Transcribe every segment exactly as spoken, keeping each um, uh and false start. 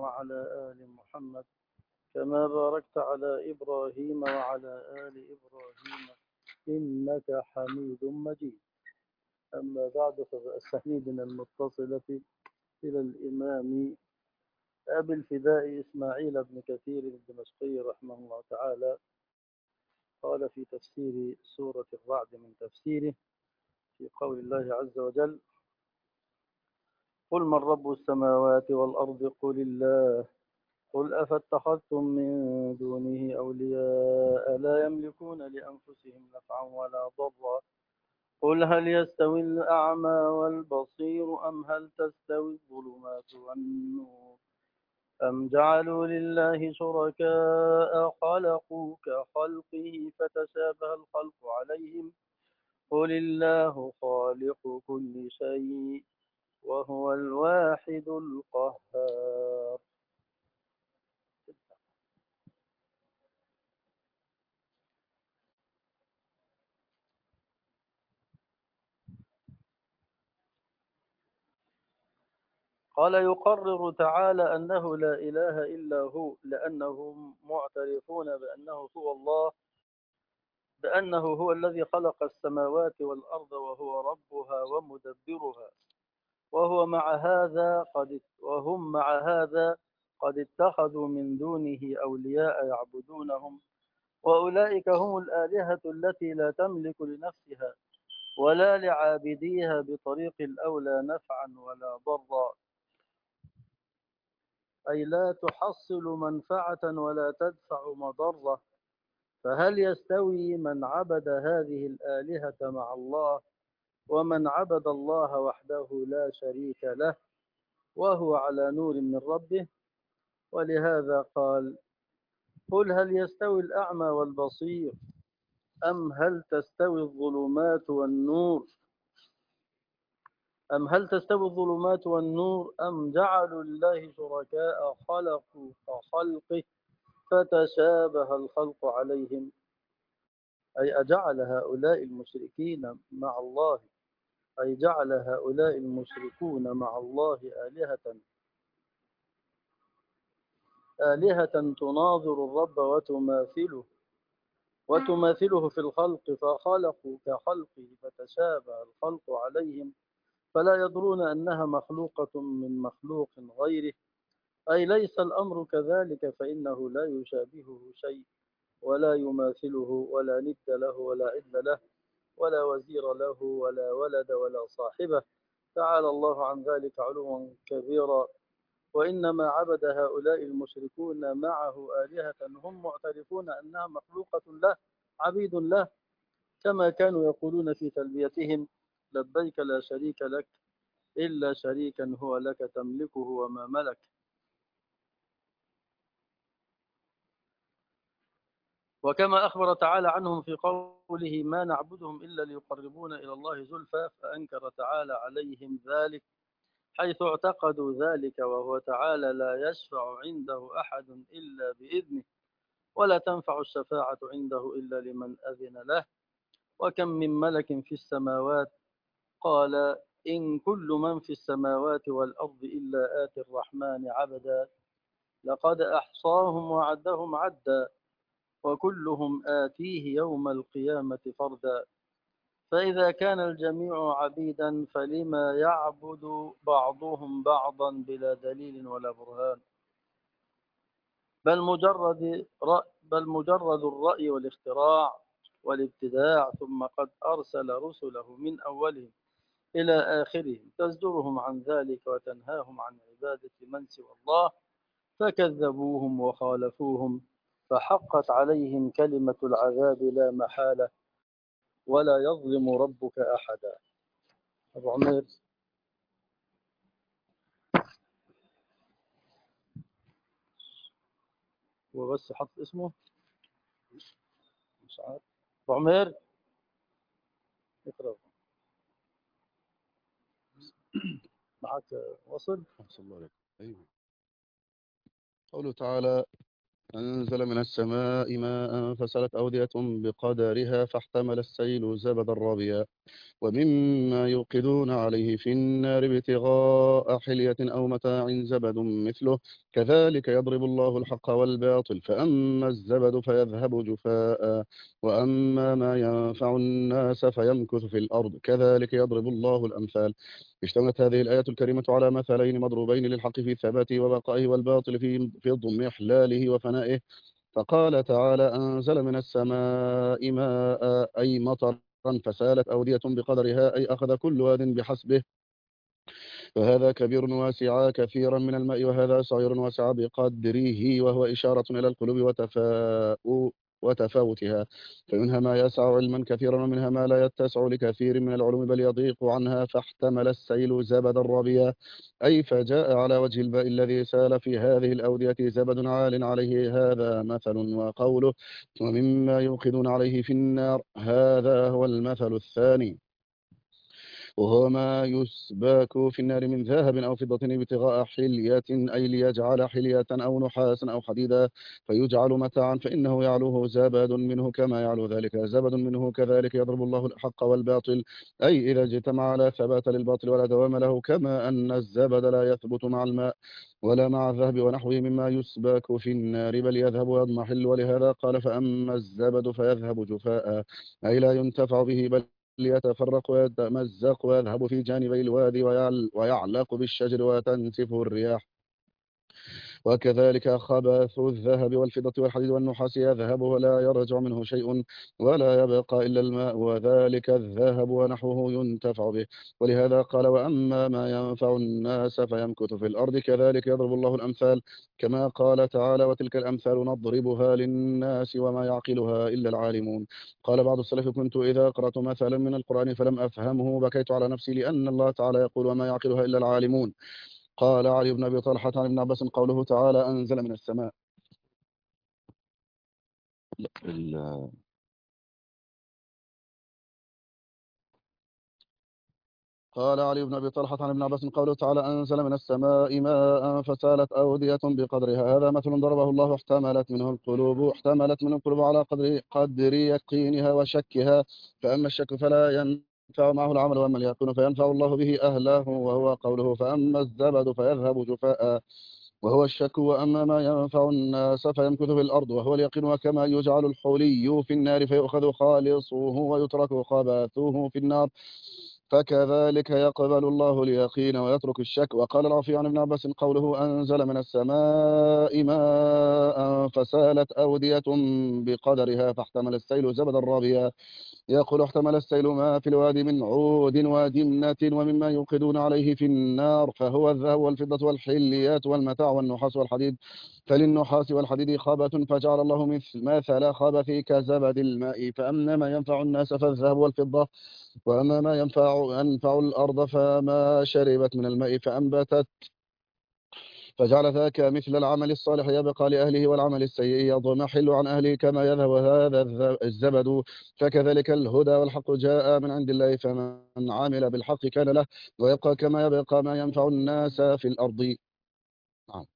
وعلى آل محمد كما باركت على إبراهيم وعلى آل إبراهيم إنك حميد مجيد. أما بعد، فبأسانيدنا المتصلة إلى الإمام أبي الفداء إسماعيل بن كثير الدمشقي رحمه الله تعالى قال في تفسير سورة الرعد من تفسيره في قول الله عز وجل: قل من رب السماوات والأرض قل الله قل أفاتخذتم من دونه أولياء لا يملكون لأنفسهم نفعا ولا ضرا قل هل يستوي الأعمى والبصير أم هل تستوي الظلمات والنور أم جعلوا لله شركاء خلقوا كخلقه فتشابه الخلق عليهم قل الله خالق كل شيء وهو الواحد القهار. قال: يقرر تعالى أنه لا إله إلا هو، لأنهم معترفون بأنه هو الله، بأنه هو الذي خلق السماوات والأرض وهو ربها ومدبرها، وهو مع هذا قد وهم مع هذا قد اتخذوا من دونه أولياء يعبدونهم، وأولئك هم الآلهة التي لا تملك لنفسها ولا لعابديها بطريق الأولى نفعا ولا ضرا، أي لا تحصل منفعة ولا تدفع مضرة. فهل يستوي من عبد هذه الآلهة مع الله ومن عبد الله وحده لا شريك له وهو على نور من ربه؟ ولهذا قال: قل هل يستوي الأعمى والبصير أم هل تستوي الظلمات والنور أم هل تستوي الظلمات والنور أم جعلوا لله شركاء خلقوا كخلقه فتشابه الخلق عليهم، أي أجعل هؤلاء المشركين مع الله أي جعل هؤلاء المشركون مع الله آلهة آلهة تناظر الرب وتماثله وتماثله في الخلق فخلقوا كخلقه فتشابه الخلق عليهم، فلا يدرون أنها مخلوقة من مخلوق غيره، أي ليس الأمر كذلك، فإنه لا يشابهه شيء ولا يماثله ولا ند له ولا عدل له ولا وزير له ولا ولد ولا صاحبة، تعالى الله عن ذلك علوا كبيرا. وإنما عبد هؤلاء المشركون معه آلهة هم معترفون أنها مخلوقة له عبيد له، كما كانوا يقولون في تلبيتهم: لبيك لا شريك لك إلا شريكا هو لك تملكه وما ملك. وكما أخبر تعالى عنهم في قوله: ما نعبدهم إلا ليقربونا إلى الله زلفى، فأنكر تعالى عليهم ذلك حيث اعتقدوا ذلك، وهو تعالى لا يشفع عنده أحد إلا بإذنه ولا تنفع الشفاعة عنده إلا لمن أذن له. وكم من ملك في السماوات قال: إن كل من في السماوات والأرض إلا آتي الرحمن عبدا لقد أحصاهم وعدهم عدا وكلهم آتيه يوم القيامة فردا. فإذا كان الجميع عبيدا فلما يعبد بعضهم بعضا بلا دليل ولا برهان، بل مجرد رأي بل مجرد الرأي والاختراع والابتداع، ثم قد أرسل رسله من أولهم إلى آخرهم تزجرهم عن ذلك وتنهاهم عن عبادة من سوى الله، فكذبوهم وخالفوهم فحقت عليهم كلمة العذاب لا محالة ولا يظلم ربك أحدا. أبو عمير، هو بس حط اسمه مش عارف. أبو عمير اقرأ معك وصل. أحسن الله عليك. أيوه. قوله تعالى: أنزل من السماء ماء فسالت أودية بقدرها فاحتمل السيل زبدا رابيا ومما يوقدون عليه في النار ابتغاء حلية أو متاع زبد مثله كذلك يضرب الله الحق والباطل فأما الزبد فيذهب جفاء وأما ما ينفع الناس فيمكث في الأرض كذلك يضرب الله الأمثال. اشتملت هذه الآية الكريمة على مثلين مضروبين للحق في ثباته وبقائه والباطل في في اضمحلاله وفنائه. فقال تعالى أنزل من السماء ماء أي مطر فسالت أودية بقدرها أي أخذ كل واد بحسبه فهذا كبير واسع كثيرا من الماء وهذا صغير واسع بقدره وهو إشارة إلى القلوب وتفاؤ وتفاوتها فمنها ما يسع علما كثيرا ومنها ما لا يتسع لكثير من العلوم بل يضيق عنها فاحتمل السيل زبدا ربيا أي فجاء على وجه الماء الذي سال في هذه الأودية زبد عال عليه هذا مثل وقوله ومما يوقدون عليه في النار هذا هو المثل الثاني وهو ما يسباك في النار من ذهب أو فضة ابتغاء حلية أي ليجعل حلية أو نحاسا أو حديدا فيجعل متاعا فإنه يعلوه زبد منه كما يعلو ذلك زبد منه كذلك يضرب الله الحق والباطل أي إذا اجتمع لا ثبات للباطل ولا دوام له كما أن الزبد لا يثبت مع الماء ولا مع الذهب ونحوه مما يسباك في النار بل يذهب ويضمحل ولهذا قال فأما الزبد فيذهب جفاء أي لا ينتفع به بل ليتفرق ويتمزق ويذهب في جانبي الوادي ويعل ويعلق بالشجر وتنسفه الرياح وكذلك خبث الذهب والفضة والحديد والنحاس يذهب ولا يرجع منه شيء ولا يبقى إلا الماء وذلك الذهب ونحوه ينتفع به ولهذا قال وأما ما ينفع الناس فيمكث في الأرض كذلك يضرب الله الأمثال كما قال تعالى وتلك الأمثال نضربها للناس وما يعقلها إلا العالمون. قال بعض السلف كنت إذا قرأت مثلا من القرآن فلم أفهمه بكيت على نفسي لأن الله تعالى يقول وما يعقلها إلا العالمون. قال علي بن أبي طلحة عن ابن عباس قوله تعالى أنزل من السماء ال- قال علي بن أبي طلحة عن ابن عباس قوله تعالى أنزل من السماء ماء فسالت أودية بقدرها هذا مثل ضربه الله احتملت منه القلوب احتملت منه القلوب على قدر قدر يقينها وشكها فأما الشك فلا ينفع معه العمل وأما اليقين فينفع الله به أهله وهو قوله فأما الزبد فيذهب جفاء وهو الشك وأما ما ينفع الناس فيمكث في الأرض وهو اليقين وكما يجعل الحلي في النار فيؤخذ خالصه ويترك خباثه في النار فكذلك يقبل الله اليقين ويترك الشك. وقال العفي عن ابن عباس قوله أنزل من السماء ماء فسالت أودية بقدرها فاحتمل السيل زبدا رابيا يقول احتمل السيل ما في الوادي من عود ودمنة ومما يوقدون عليه في النار فهو الذهب والفضة والحليات والمتاع والنحاس والحديد فللنحاس والحديد خبث فجعل الله مثل مثل خبث كزبد الماء فأما ما ينفع الناس فالذهب والفضة وأما ما ينفع ينفع الأرض فما شربت من الماء فأنبتت فجعل ذاك مثل العمل الصالح يبقى لأهله والعمل السيء يضمحل عن أهله كما يذهب هذا الذ- الزبد فكذلك الهدى والحق جاء من عند الله فمن عمل بالحق كان له ويبقى كما يبقى ما ينفع الناس في الأرض. نعم.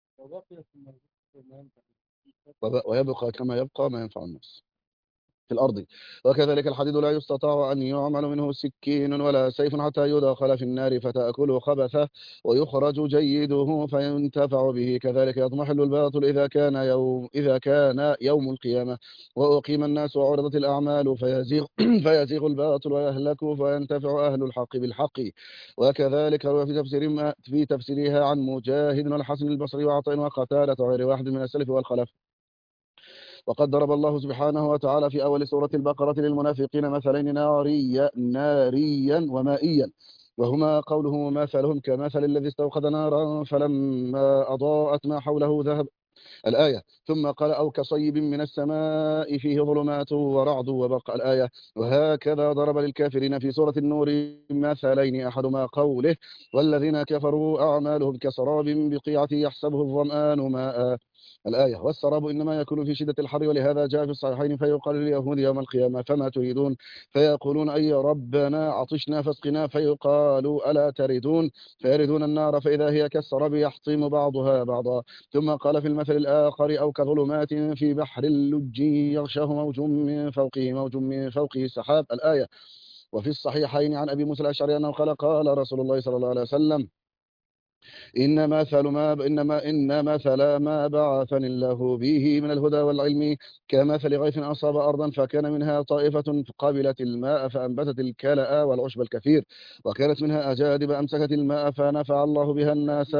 وب- ويبقى كما يبقى ما ينفع الناس في الأرض وكذلك الحديد لا يستطاع أن يعمل منه سكين ولا سيف حتى يدخل في النار فتأكله خبثه ويخرج جيده فينتفع به كذلك يضمحل الباطل إذا كان يوم إذا كان يوم القيامة وأقيم الناس وعرضت الأعمال فيزيغ فيزيغ الباطل ويهلك فينتفع أهل الحق بالحق. وكذلك روى في تفسير ما في تفسيرها عن مجاهد والحسن البصري وعطاء وقتادة وغير واحد من السلف والخلف. وقد ضرب الله سبحانه وتعالى في أول سورة البقرة للمنافقين مثلين ناريا ناريا ومائيا وهما قوله مثلهم كمثل الذي استوقد نارا فلما أضاءت ما حوله ذهب الآية ثم قال أو كصيب من السماء فيه ظلمات ورعد وبرق الآية. وهكذا ضرب للكافرين في سورة النور مثلين أحدهما قوله والذين كفروا أعمالهم كسراب بقيعة يحسبه الظمآن ماء الآية. والسراب إنما يكون في شدة الحر، ولهذا جاء في الصحيحين فيقال لليهود يوم القيامة فما تريدون؟ فيقولون أي ربنا عطشنا فاسقنا، فيقال ألا تردون؟ فيردون النار فإذا هي كالسراب يحطم بعضها بعضا. ثم قال في المثل الآخر أو كظلمات في بحر اللج يغشاه موج من فوقه موج من فوقه سحاب. الآية. وفي الصحيحين عن أبي موسى الأشعري أنه قال قال رسول الله صلى الله عليه وسلم إن مثل ما إنما إن مثل ما بعثني الله به من الهدى والعلم كمثل غيث أصاب أرضا فكان منها طائفة قبلت الماء فأنبتت الكلأ والعشب الكثير، وكانت منها أجادب أمسكت الماء فنفع الله بها الناس.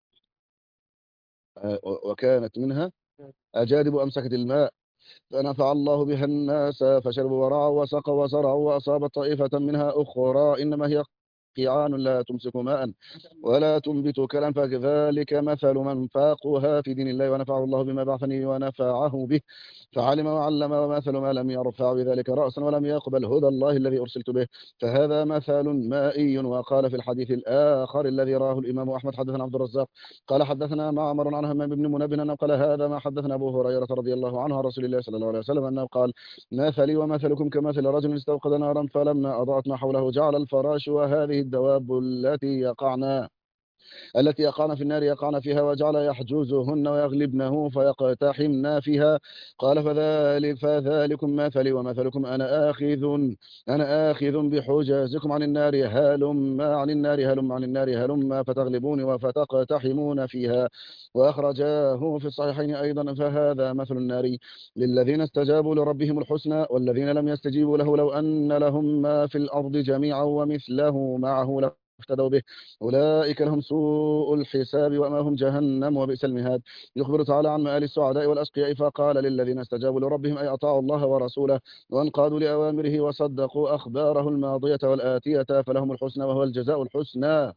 آه، وكانت منها أجادب أمسكت الماء فنفع الله بها الناس فشربوا ورعوا وسقوا وزرعوا، وأصابت طائفة منها أخرى إنما هي قيعان لا تمسك ماء ولا تنبت كلا، فكذلك مثل من فاقها في دين الله ونفعه الله بما بعثني ونفعه به فعلم وعلم، ومثل ما لم يرفع بذلك رأسا ولم يقبل هدى الله الذي أرسلت به فهذا مثل مائي. وقال في الحديث الآخر الذي راه الإمام أحمد حدثنا عبد الرزاق قال حدثنا معمر عن همام بن منبه أنه قال هذا ما حدثنا أبو هريرة رضي الله عنه عن رسول الله صلى الله عليه وسلم أنه قال مثلي ومثلكم كمثل رجل استوقد نارا فلما أضاءت ما حوله جعل الفراش وهذه الدواب التي يقعن التي يقعن في النار يقعن فيها وجعل يحجزهن ويغلبنه فيقتحمن فيها. قال فذلك فذلكم مثلي ومثلكم أنا آخذ أنا آخذ بحجازكم عن النار هلما عن النار هلما عن النار هلما فتغلبوني وفتقتحمون فيها. وأخرجاه في الصحيحين أيضا فهذا مثل النار للذين استجابوا لربهم الحسنى والذين لم يستجيبوا له لو أن لهم ما في الأرض جميعا ومثله معه افتدوا به أولئك لهم سوء الحساب ومأواهم جهنم وبئس المهاد. يخبر تعالى عن مآل السعداء والأشقياء فقال للذين استجابوا لربهم أي أطاعوا الله ورسوله وانقادوا لأوامره وصدقوا أخباره الماضية والآتية فلهم الحسنى وهو الجزاء الحسنى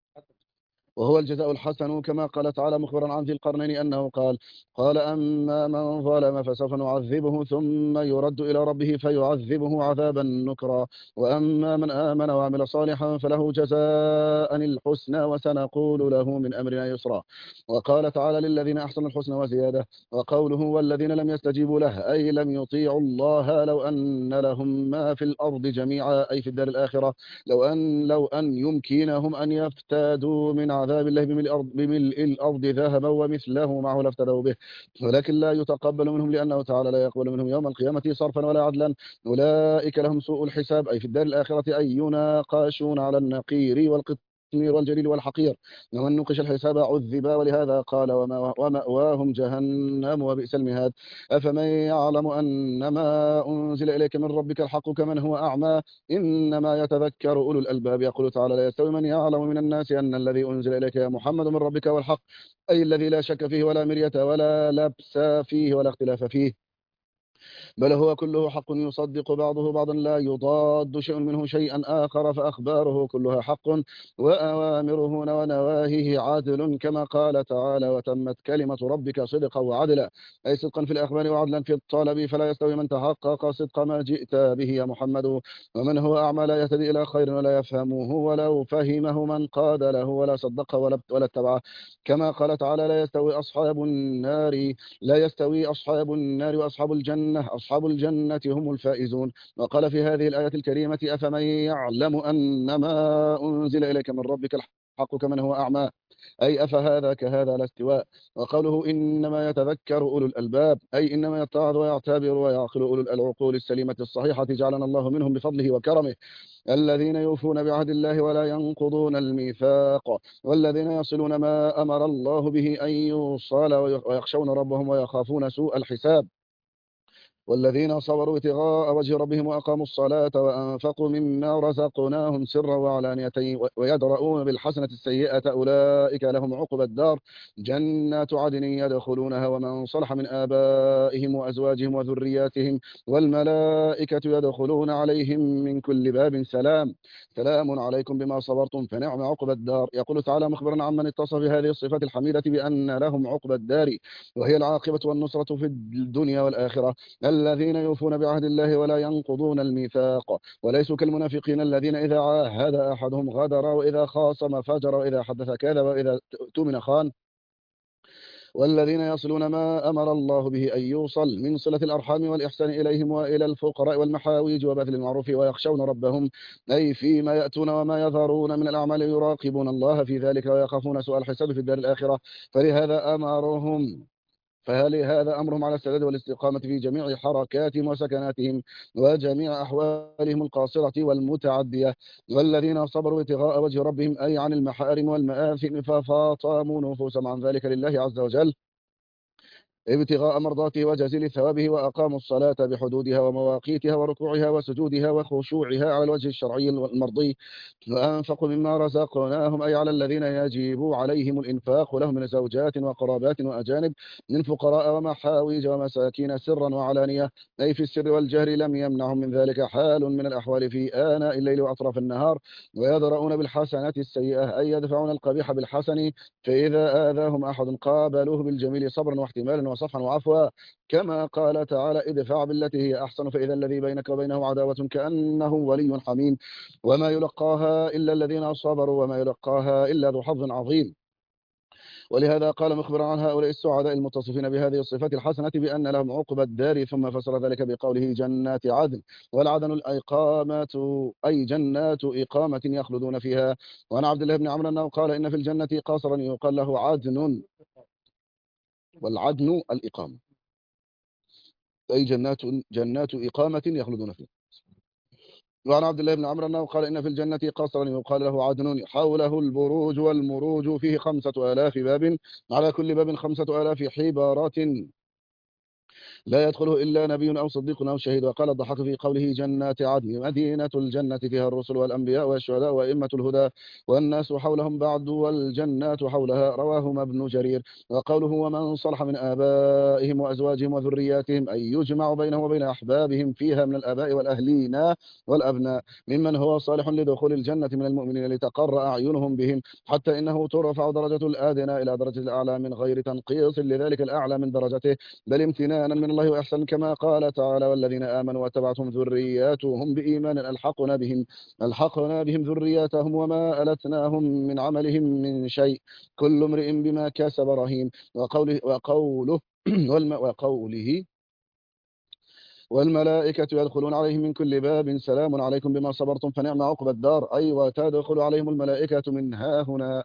وهو الجزاء الحسن، كما قال تعالى مخبرا عن ذي القرنين أنه قال قال أما من ظلم فسوف نعذبه ثم يرد إلى ربه فيعذبه عذابا نكرا، وأما من آمن وعمل صالحا فله جزاء الحسنى وسنقول له من أمرنا يسرا. وقال تعالى للذين أحسنوا الحسنى وزيادة. وقوله والذين لم يستجيبوا له أي لم يطيعوا الله لو أن لهم ما في الأرض جميعا أي في الدار الآخرة لو أن لو أن يمكنهم أن يفتادوا من عذاب الله بملء الأرض, بملء الأرض ذهبا ومثله معه لافتدوا به ولكن لا يتقبل منهم لأنه تعالى لا يقبل منهم يوم القيامة صرفا ولا عدلا. أولئك لهم سوء الحساب أي في الدار الآخرة أي يناقشون على النقير والقطمير والجليل والحقير ومن نقش الحساب عذبا ولهذا قال وما ومأواهم جهنم وبئس المهاد. أفمن يعلم أن ما أنزل إليك من ربك الحق كمن هو أعمى إنما يتذكر أولو الألباب. يقول تعالى لا يستوي من يعلم من الناس أن الذي أنزل إليك يا محمد من ربك والحق أي الذي لا شك فيه ولا مرية ولا لبس فيه ولا اختلاف فيه بل هو كله حق يصدق بعضه بعضا لا يضاد شيء منه شيئا آخر فأخباره كلها حق وأوامره ونواهيه عدل كما قال تعالى وتمت كلمة ربك صدقا وعدلا أي صدقا في الأخبار وعدلا في الطلب فلا يستوي من تحقق صدق ما جئت به يا محمد ومن هو أعمى لا يهتدي إلى خير ولا يفهمه ولو فهمه من قاد له ولا صدقه ولا ولا اتبعه كما قال تعالى لا يستوي أصحاب النار لا يستوي أصحاب النار وأصحاب الجنة أصحاب الجنة هم الفائزون. وقال في هذه الآية الكريمة أفمن يعلم أن ما أنزل إليك من ربك الحق كمن هو أعمى أي أفهذا كهذا لا استواء. وقوله إنما يتذكر أولو الألباب أي إنما يتعظ ويعتبر ويعقل أولو العقول السليمة الصحيحة جعلنا الله منهم بفضله وكرمه الذين يوفون بعهد الله ولا ينقضون الميثاق والذين يصلون ما أمر الله به أن يوصل ويخشون ربهم ويخافون سوء الحساب والذين صبروا ابتغاء وجه ربهم وأقاموا الصلاة وأنفقوا مما رزقناهم سرا وعلانية ويدرؤون بالحسنة السيئة أولئك لهم عقبى الدار جنات عدن يدخلونها ومن صلح من آبائهم وأزواجهم وذرياتهم والملائكة يدخلون عليهم من كل باب سلام سلام عليكم بما صبرتم فنعم عقبى الدار. يقول تعالى مخبرا عمن اتصف بهذه الصفات الحميدة بأن لهم عقبى الدار وهي العاقبة والنصرة في الدنيا والآخرة الذين يوفون بعهد الله ولا ينقضون الميثاق وليسوا كالمنافقين الذين إذا عاهد أحدهم غدر وإذا خاصم فجر وإذا حدث كذب وإذا اؤتمن خان والذين يصلون ما أمر الله به أن يوصل من صلة الأرحام والإحسان إليهم وإلى الفقراء والمحاويج وبذل المعروف ويخشون ربهم أي فيما يأتون وما يظهرون من الأعمال يراقبون الله في ذلك ويخافون سوء الحساب في الدار الآخرة فلهذا أمرهم فلهذا أمرهم على السداد والاستقامة في جميع حركاتهم وسكناتهم وجميع أحوالهم القاصرة والمتعدية والذين صبروا ابتغاء وجه ربهم أي عن المحارم والمآثم ففاطموا نفوسهم عن ذلك لله عز وجل ابتغاء مرضاته وجزيل ثوابه وأقاموا الصلاة بحدودها ومواقيتها وركوعها وسجودها وخشوعها على الوجه الشرعي المرضي وأنفقوا مما رزقناهم أي على الذين يجب عليهم الإنفاق لهم من زوجات وقرابات وأجانب من فقراء ومحاويج ومساكين سرا وعلانية أي في السر والجهر لم يمنعهم من ذلك حال من الأحوال في آناء الليل وأطراف النهار ويدرؤون بالحسنات السيئة أي يدفعون القبيح بالحسن فإذا آذاهم أحد قابلوه بالجميل صبرا واحتمالا وصفحا وعفوا كما قال تعالى ادفع بالتي هي أحسن فإذا الذي بينك وبينه عداوة كأنه ولي حميم وما يلقاها إلا الذين صبروا وما يلقاها إلا ذو حظ عظيم ولهذا قال مخبرا عن هؤلاء السعداء المتصفين بهذه الصفات الحسنة بأن لهم عقبى الدار ثم فسر ذلك بقوله جنات عدن والعدن الإقامة أي جنات إقامة يخلدون فيها وعن عبد الله بن عمرو أنه قال إن في الجنة قاصرا يقال له عدن والعدن الإقامة أي جنات جنات إقامة يخلدون فيها وعن عبد الله بن عمرو أنه قال إن في الجنة قصرا يقال له عدن حوله البروج والمروج فيه خمسة آلاف باب على كل باب خمسة آلاف حبارات لا يدخله إلا نبي أو صديق أو شهيد وقال الضحاك في قوله جنات عدن مدينة الجنة فيها الرسل والأنبياء والشهداء وأئمة الهدى والناس حولهم بعد والجنات حولها رواهما ابن جرير وقوله ومن صلح من آبائهم وأزواجهم وذرياتهم أي يجمع بينهم وبين أحبابهم فيها من الآباء والأهلين والأبناء ممن هو صالح لدخول الجنة من المؤمنين لتقر أعينهم بهم حتى إنه ترفع درجة الآدنى إلى درجة الأعلى من غير تنقيص لذلك الأعلى من درجته بل امتنانا من الله وإحسان كما قال تعالى والذين آمنوا واتبعتهم ذرياتهم بإيمان ألحقنا بهم ألحقنا بهم ذرياتهم وما ألتناهم من عملهم من شيء كل امرئ بما كسب رهين وقوله وقوله والم وقوله والملائكة يدخلون عليهم من كل باب سلام عليكم بما صبرتم فنعم عقبى الدار أي وتدخل عليهم الملائكة من ها هنا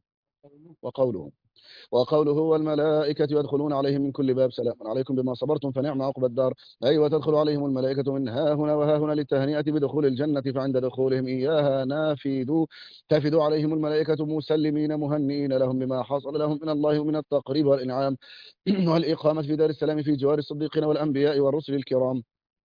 وقوله وقوله والملائكة يدخلون عليهم من كل باب سلام عليكم بما صبرتم فنعم عقبى الدار أي وتدخل عليهم الملائكة من ها هنا وها هنا للتهنئة بدخول الجنة فعند دخولهم إياها نافذوا تفد عليهم الملائكة مسلمين مهنئين لهم بما حصل لهم من الله ومن التقريب والإنعام والإقامة في دار السلام في جوار الصديقين والأنبياء والرسل الكرام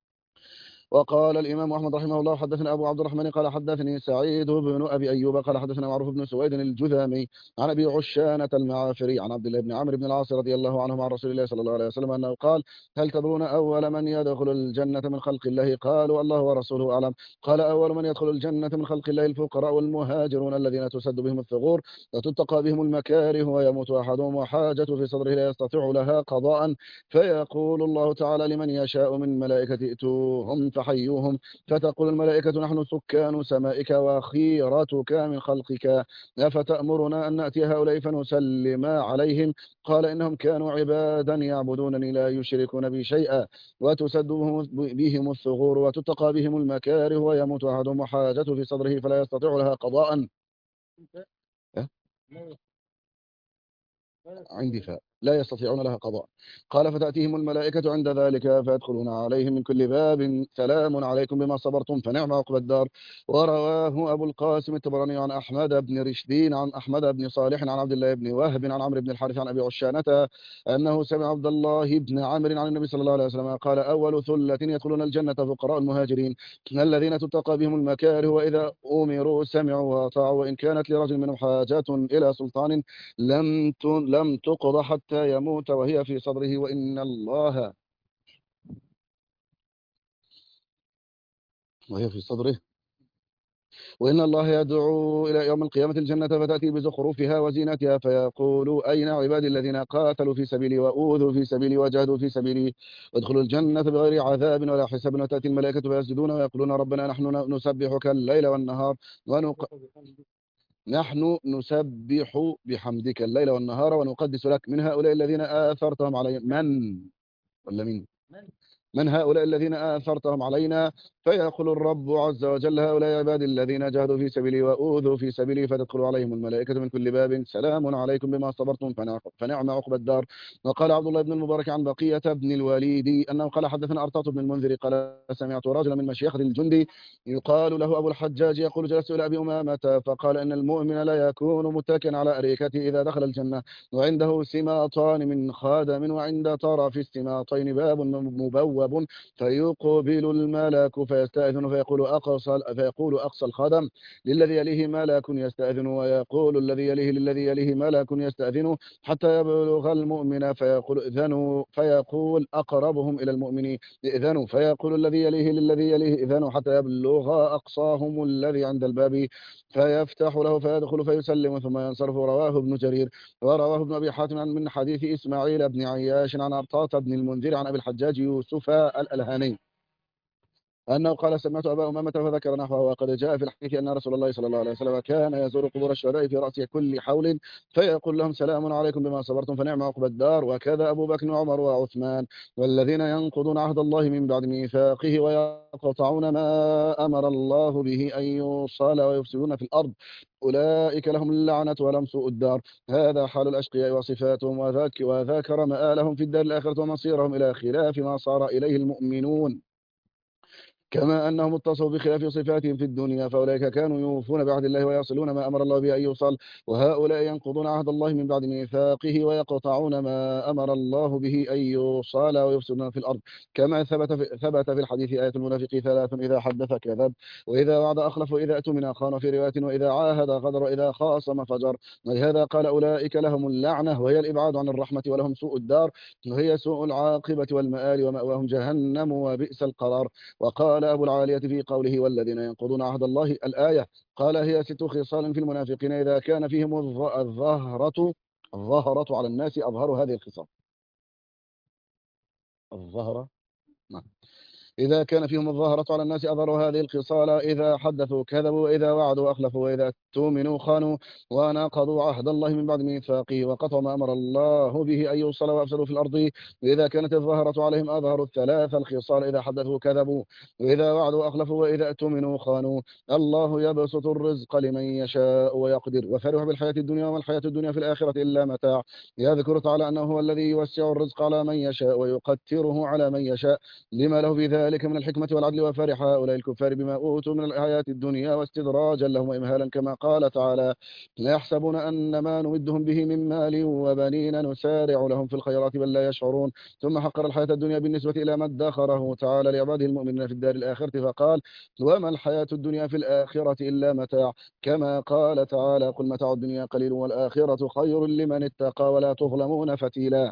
وقال الإمام أحمد رحمه الله حدثنا أبو عبد الرحمن قال حدثني سعيد بن أبي أيوب قال حدثنا معروف بن سويد الجذامي عن أبي عشانة المعافري عن عبد الله بن عمرو بن العاص رضي الله عنه عن رسول الله صلى الله عليه وسلم أنه قال هل تدرون أول من يدخل الجنة من خلق الله قالوا الله ورسوله أعلم قال أول من يدخل الجنة من خلق الله الفقراء والمهاجرون الذين تسد بهم الثغور وتتقى بهم المكاره ويموت أحدهم وحاجة في صدره لا يستطيع لها قضاء فيقول الله تعالى لمن يشاء من ملائكة ائتوهم فحيوهم فتقول الملائكة نحن سكان سمائك وخيرتك من خلقك أفتأمرنا أن نأتي هؤلاء فنسلم عليهم قال إنهم كانوا عبادا يعبدونني لا يشركون بي شيئا وتسد بهم الثغور وتتقى بهم المكاره ويموت أحدهم وحاجته في صدره فلا يستطيع لها قضاء عندي فاء لا يستطيعون لها قضاء قال فتأتيهم الملائكة عند ذلك فيدخلون عليهم من كل باب سلام عليكم بما صبرتم فنعم عقبى الدار ورواه أبو القاسم الطبراني عن أحمد بن رشدين عن أحمد بن صالح عن عبد الله بن وهب عن عمرو بن الحارث عن أبي عشانة أنه سمع عبد الله بن عمرو عن النبي صلى الله عليه وسلم قال أول ثلة يدخلون الجنة فقراء المهاجرين الذين تتقى بهم المكاره وإذا أمروا سمعوا وأطاعوا وإن كانت لرجل منهم حاجات إلى سلطان لم لم تقضى حتى يموت وهي في صدره وإن الله وهي في صدره وإن الله يدعو إلى يوم القيامة الجنة فتأتي بزخرفها وزينتها فيقول أين عبادي الذين قاتلوا في سبيلي وأوذوا في سبيلي وجاهدوا في سبيلي وادخلوا الجنة بغير عذاب ولا حساب وتأتي الملائكة فيسجدون ويقولون ربنا نحن نسبحك الليل والنهار ونق... نحن نسبح بحمدك الليل والنهار ونقدس لك. من هؤلاء الذين آثرتهم علينا من ولا مين من من هؤلاء الذين آثرتهم علينا؟ فيقول الرب عز وجل هؤلاء عبادي الذين جاهدوا في سبيلي وأوذوا في سبيلي فتدخل عليهم الملائكة من كل باب سلام عليكم بما صبرتم فنع- فنعم عقبى الدار. وقال عبد الله بن المبارك عن بقية بن الوليد أنه قال حدثنا أرطاط بن المنذر قال سمعت رجلا من مشيخة الجندي يقال له أبو الحجاج يقول جلست إلى أبي أمامة فقال إن المؤمن لا يكون متكئا على أريكته إذا دخل الجنة وعنده سماطان من خادم وعند طرف السماطين باب مبوب فيقبل الملك فيستأذن فيقول أقصى فيقول أقصى الخدم للذي يليه ملك يستأذن ويقول الذي يليه للذي يليه ملك يستأذن حتى يبلغ المؤمن فيقول إذنوا فيقول أقربهم إلى المؤمن إذنوا فيقول الذي يليه للذي يليه إذنوا حتى يبلغ أقصاهم الذي عند الباب فيفتح له فيدخل فيسلم ثم ينصرف. رواه ابن جرير ورواه ابن أبي حاتم عن من حديث إسماعيل بن عياش عن أرطاط بن المنذر عن أبي الحجاج يوسف الألهاني أنه قال سمعت أبا أمامة فذكر نحوه. وقد جاء في الحديث أن رسول الله صلى الله عليه وسلم كان يزور قبور الشهداء في رأس كل حول فيقول لهم سلام عليكم بما صبرتم فنعم عقبى الدار. وكذا أبو بكر وعمر وعثمان والذين ينقضون عهد الله من بعد ميثاقه ويقطعون ما أمر الله به أن يوصل ويفسدون في الأرض أولئك لهم اللعنة ولهم سوء الدار. هذا حال الأشقياء وصفاتهم وذاك وذاكر مآلهم في الدار الآخرة ومصيرهم إلى خلاف ما صار إليه المؤمنون كما أنهم اتصفوا بخلاف صفاتهم في الدنيا فأولئك كانوا يوفون بعهد الله ويصلون ما أمر الله به أن يوصل وهؤلاء ينقضون عهد الله من بعد ميثاقه ويقطعون ما أمر الله به أن يوصل ويفسدون في الأرض كما ثبت في, ثبت في الحديث آية المنافق ثلاث إذا حدث كذب وإذا وعد أخلف وإذا أتمن خان في رواية وإذا عاهد غدر وإذا خاصم فجر. ولهذا قال أولئك لهم اللعنة وهي الإبعاد عن الرحمة ولهم سوء الدار وهي سوء العاقبة والمآل ومأواهم جهنم وبئس القرار. وقال أبو العالية في قوله والذين ينقضون عهد الله الآية قال هي ست خصال في المنافقين إذا كان فيهم الظ- الظهرة الظهرة على الناس أظهروا هذه الخصال الظهرة نعم. إذا كان فيهم الظاهرة على الناس أظهروا هذه الخصال إذا حدثوا كذبوا وإذا وعدوا أخلفوا وإذا اؤتمنوا خانوا وناقضوا عهد الله من بعد ميثاقه وقطعوا ما أمر الله به أن يوصل وأفسدوا في الأرض. وإذا كانت الظاهرة عليهم أظهروا الثلاث الخصال إذا حدثوا كذبوا وإذا وعدوا أخلفوا وإذا اؤتمنوا خانوا. الله يبسط الرزق لمن يشاء ويقدر وفرح بالحياة الدنيا وما الحياة الدنيا في الآخرة إلا متاع. يذكر تعالى أنه هو الذي يوسع الرزق على من يشاء ويقتره على من يشاء لما له في ذلك من الحكمة والعدل. وفرح هؤلاء الكفار بما أوتوا من الحياة الدنيا واستدراجا لهم وإمهالا كما قال تعالى لا يحسبون أن ما نمدهم به من مال وبنين نسارع لهم في الخيرات بل لا يشعرون. ثم حقر الحياة الدنيا بالنسبة إلى ما ادخره تعالى لعباده المؤمنين في الدار الآخرة فقال وما الحياة الدنيا في الآخرة إلا متاع كما قال تعالى قل متاع الدنيا قليل والآخرة خير لمن اتقى ولا تظلمون فتيلا.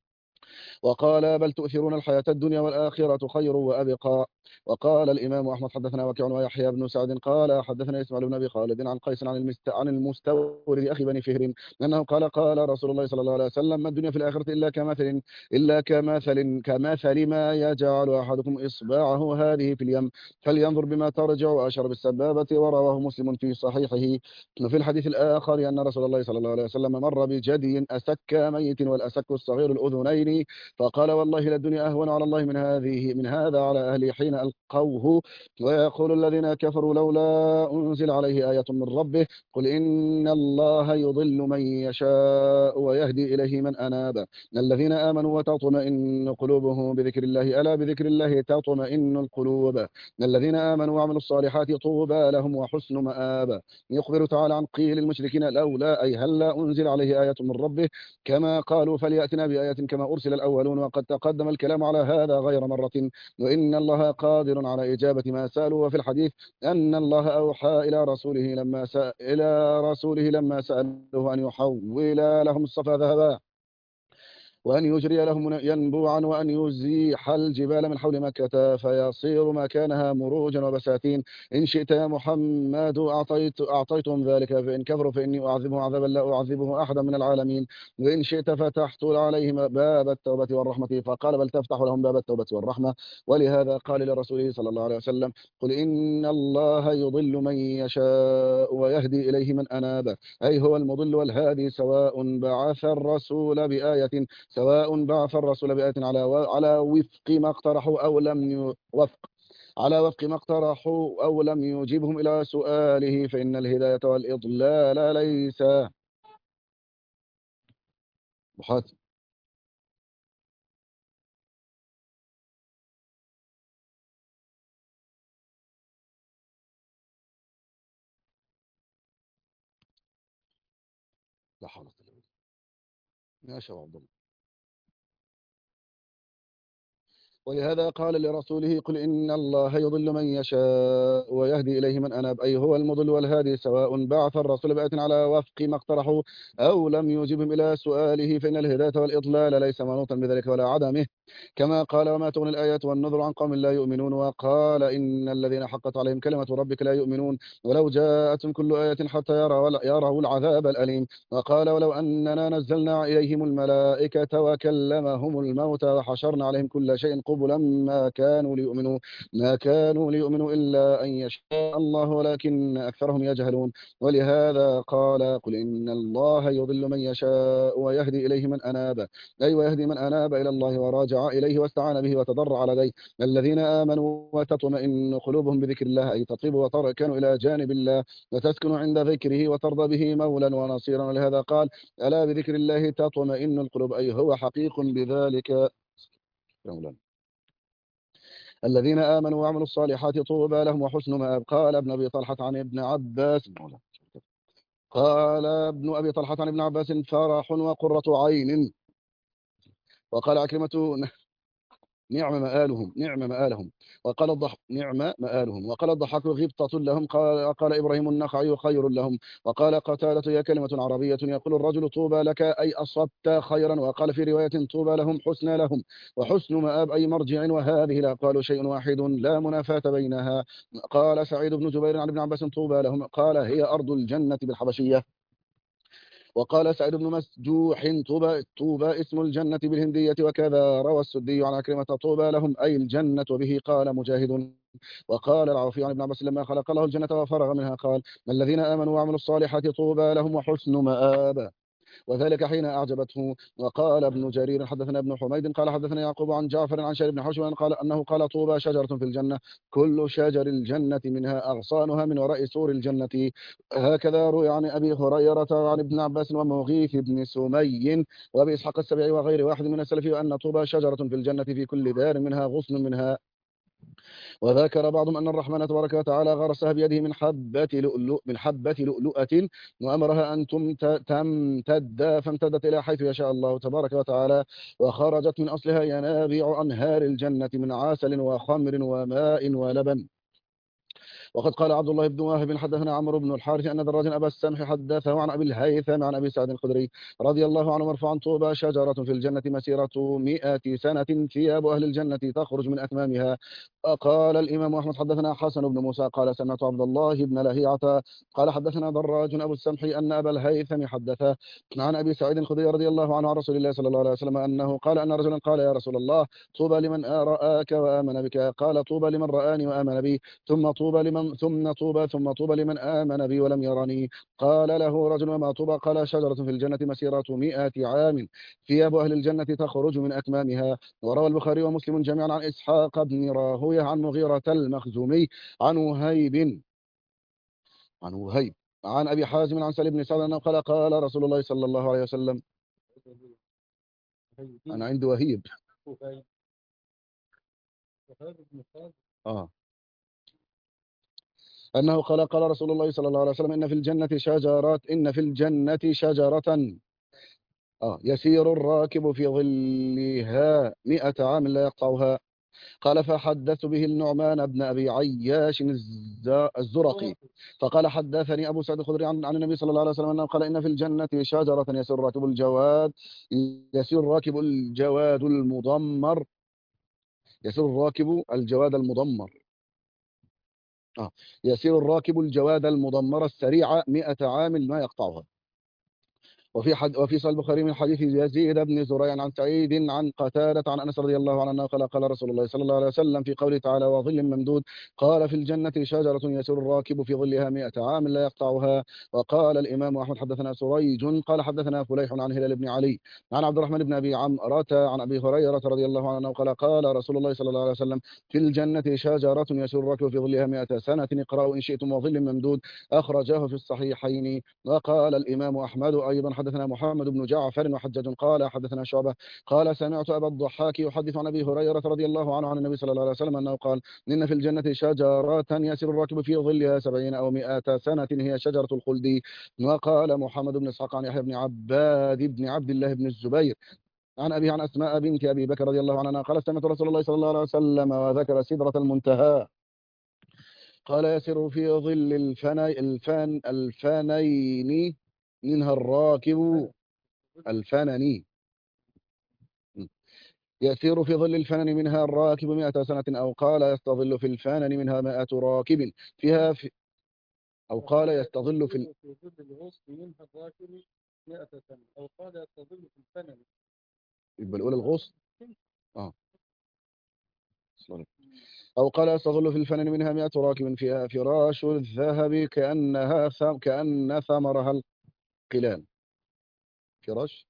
وقال بل تؤثرون الحياة الدنيا والآخرة خير وأبقى. وقال الإمام أحمد حدثنا وكيع ويحيى بن سعد قال حدثنا إسماعيل بن أبي خالد عن قيس عن المست عن المستورد أخي بني فهر أنه قال قال رسول الله صلى الله عليه وسلم ما الدنيا في الآخرة إلا كمثل إلا كمثل كمثل ما يجعل أحدكم إصبعه هذه في اليم فلينظر بما ترجع وأشر بالسبابة. ورواه مسلم في صحيحه. وفي الحديث الآخر أن رسول الله صلى الله عليه وسلم مر بجدي أسك ميت والأسك الصغير الأذنين فقال والله للدنيا أهون على الله من هذه من هذا على أهله حين ألقوه. ويقول الذين كفروا لولا أنزل عليه آية من ربه قل إن الله يضل من يشاء ويهدي إليه من أناب الذين آمنوا وتطمئن قلوبهم بذكر الله ألا بذكر الله تطمئن القلوب الذين آمنوا وعملوا الصالحات طوبى لهم وحسن مآب. يخبر تعالى عن قيل المشركين لولا أي هلا أنزل عليه آية من ربه كما قالوا فليأتنا بآية كما أرسل الأولون. وقد تقدم الكلام على هذا غير مرة وإن الله قادر على إجابة ما سألوا. وفي الحديث أن الله أوحى إلى رسوله لما سأل إلى رسوله لما سألوه أن يحول لهم الصفا ذهبا وأن يجري لهم ينبوعا وأن يزيح الجبال من حول مكة فيصير مكانها مروجا وبساتين. إن شئت يا محمد أعطيت أعطيتهم ذلك، فإن كفروا فإني أعذبهم عذابا لا أعذبه أحدا من العالمين. وإن شئت فتحت عليهم باب التوبة والرحمة، فقال بل تفتح لهم باب التوبة والرحمة. ولهذا قال لرسوله صلى الله عليه وسلم قل إن الله يضل من يشاء ويهدي إليه من أناب، أي هو المضل والهادي، سواء بعث الرسول بآية سواء بعث الرسول بآية على على وفق ما اقترحوا أو لم ي- وفق على وفق ما اقترحوا أو لم يجبهم إلى سؤاله، فإن الهداية والإضلال ليس محاتم. لا حول ولا قوة إلا بالله. ماشي يا عبد الله. ولهذا قال لرسوله قل إن الله يضل من يشاء ويهدي إليه من أناب، أي هو المضل والهادي، سواء بعث الرسول بآية على وفق ما اقترحوا أو لم يجبهم إلى سؤاله، فإن الهداية والإضلال ليس منوطا بذلك ولا عدمه. كما قال وما تغني الآيات والنذر عن قوم لا يؤمنون، وقال إن الذين حقت عليهم كلمة ربك لا يؤمنون ولو جاءتهم كل آية حتى يروا يروا العذاب الأليم. وقال ولو أننا نزلنا إليهم الملائكة وكلمهم الموتى وحشرنا عليهم كل شيء قبلا ما كانوا ليؤمنوا ما كانوا ليؤمنوا إلا أن يشاء الله ولكن أكثرهم يجهلون. ولهذا قال قل إن الله يضل من يشاء ويهدي إليه من أناب، أي ويهدي من أناب إلى الله وراجع إليه واستعان به وتضرع لديه. الذين آمنوا وتطمئن قلوبهم بذكر الله، أي تطيب وتركنوا إلى جانب الله وتسكن عند ذكره وترضى به مولا ونصيرا. ولهذا قال ألا بذكر الله تطمئن القلوب، أي هو حقيق بذلك يا مولانا. الذين آمنوا وعملوا الصالحات طوبى لهم وحسن مآب. قال ابن أبي طلحة عن ابن عباس قال ابن أبي طلحة عن ابن عباس فرح وقرة عين. وقال عكرمة نعم مآلهم نعم مآلهم وقال الضح نعم مآلهم وقال الضحاك غبطة لهم. قال قال إبراهيم النخعي خير لهم. وقال قتادة هي كلمة عربية يقول الرجل طوبى لك أي أصبت خيرا. وقال في رواية طوبى لهم حسنى لهم وحسن مآب أي مرجع. وهذه الأقوال شيء واحد لا منافاة بينها. قال سعيد بن جبير عن ابن عباس طوبى لهم قال هي أرض الجنة بالحبشية. وقال سعيد بن مسجوح طوبى طوبى اسم الجنة بالهندية. وكذا روى السدي عن عكرمة طوبى لهم أي الجنة به. قال مجاهد وقال العوفي عن ابن عباس لما خلق الله الجنة وفرغ منها قال الذين آمنوا وعملوا الصالحات طوبى لهم وحسن مآب، وذلك حين أعجبته. وقال ابن جرير حدثنا ابن حميد قال حدثنا يعقوب عن جعفر عن شير بن حوشب قال أنه قال طوبى شجرة في الجنة كل شجر الجنة منها أغصانها من وراء سور الجنة. هكذا روي عن أبي هريرة وعن ابن عباس ومغيث بن سمي وأبي إسحاق السبيعي وغير واحد من السلف أن طوبى شجرة في الجنة في كل دار منها غصن منها. وذكر بعضهم أن الرحمن تبارك وتعالى غرسها بيده من حبة لؤلؤ من حبة لؤلؤة وأمرها أن تمت- تمتد فامتدت إلى حيث يشاء الله تبارك وتعالى، وخرجت من أصلها ينابيع أنهار الجنة من عسل وخمر وماء ولبن. وقد قال عبد الله بن واهب حدثنا عمرو بن الحارث أن دراج أبا السمح حدثه عن أبي الهيثم عن أبي سعد الخدري رضي الله عنه مرفوعا طوبى شجرة في الجنة مسيرة مئة سنة ثياب أهل الجنة تخرج من أكمامها. قال الإمام أحمد حدثنا حسن بن موسى قال سمعت عبد الله بن لهيعة قال حدثنا دراج أبو السمح أن أبا الهيثم حدثه عن أبي سعيد الخدري رضي الله عنه عن رسول الله صلى الله عليه وسلم أنه قال أن رجلا قال يا رسول الله طوبى لمن رآك وآمن بك. قال طوبى لمن رآني وآمن بي ثم طوبى لمن ثم طوبى ثم طوبى لمن آمن بي ولم يرني. قال له رجل وما طوبى قال شجرة في الجنة مسيرة مئة عام ثياب أهل الجنة تخرج من أكمامها. وروى البخاري ومسلم جميعا عن إسحاق بن راهويه عن مغيرة المخزومي عن وهيب عن وهيب عن أبي حازم عن سالم بن سعد أنه قال قال رسول الله صلى الله عليه وسلم أنا عندي وهيب آه أنه قال قال رسول الله صلى الله عليه وسلم إن في الجنة شجرات إن في الجنة شجرة آه يسير الراكب في ظلها مئة عام لا يقطعها. قال فحدثت به النعمان بن أبي عياش الز- الزرقي فقال حدثني أبو سعيد الخدري عن عن النبي صلى الله عليه وسلم أنه قال إن في الجنة شجرة يسير راكب الجواد يسير راكب الجواد المضمر يسير الراكب الجواد المضمر آه. يسير الراكب الجواد المضمر السريع مئة عام ما يقطعها. وفي حد وفي صحيح البخاري من حديث يزيد بن زريع عن سعيد عن قتادة عن انس رضي الله عنه قال قال رسول الله صلى الله عليه وسلم في قوله تعالى وظل ممدود قال في الجنة شجرة يسير الراكب في ظلها مئة عام لا يقطعها. وقال الإمام أحمد حدثنا سريج قال حدثنا فليح عن هلال بن علي عن عبد الرحمن بن أبي عمرة عن أبي هريرة رضي الله عنه قال قال رسول الله صلى الله عليه وسلم في الجنة شجرة يسير الراكب في ظلها مئة سنة اقرأوا إن شئتم وظل ممدود أخرجاه في الصحيحين. وقال الإمام أحمد أيضا حدثنا محمد بن جعفر وحجاج قال حدثنا شعبة قال سمعت أبا الضحاك يحدث عن أبي هريرة رضي الله عنه عن النبي صلى الله عليه وسلم أنه قال إن في الجنة شجرة يسير الراكب في ظلها سبعين أو مئة سنة هي شجرة الخلد. وقال محمد بن إسحاق عن يحيى بن عباد بن عبد الله بن الزبير عن أبي عن أسماء بنت أبي بكر رضي الله عنها قال سمعت رسول الله صلى الله عليه وسلم وذكر سدرة المنتهى قال يسير في ظل الفني الفن الفنين منها الراكب الفنني يسير في ظل الفنن منها الراكب مئة سنة أو قال يستظل في الفنن منها مئة راكب فيها في أو قال يستظل في ال... في ظل الغصن منها الراكب مئة سنة أو قال يستظل في الفنن. يبقى الأولى الغصن آه أو قال يستظل في الفنن منها مئة راكب فيها فراش الذهب كأنها ثم كأن ثمرها القلال. فراش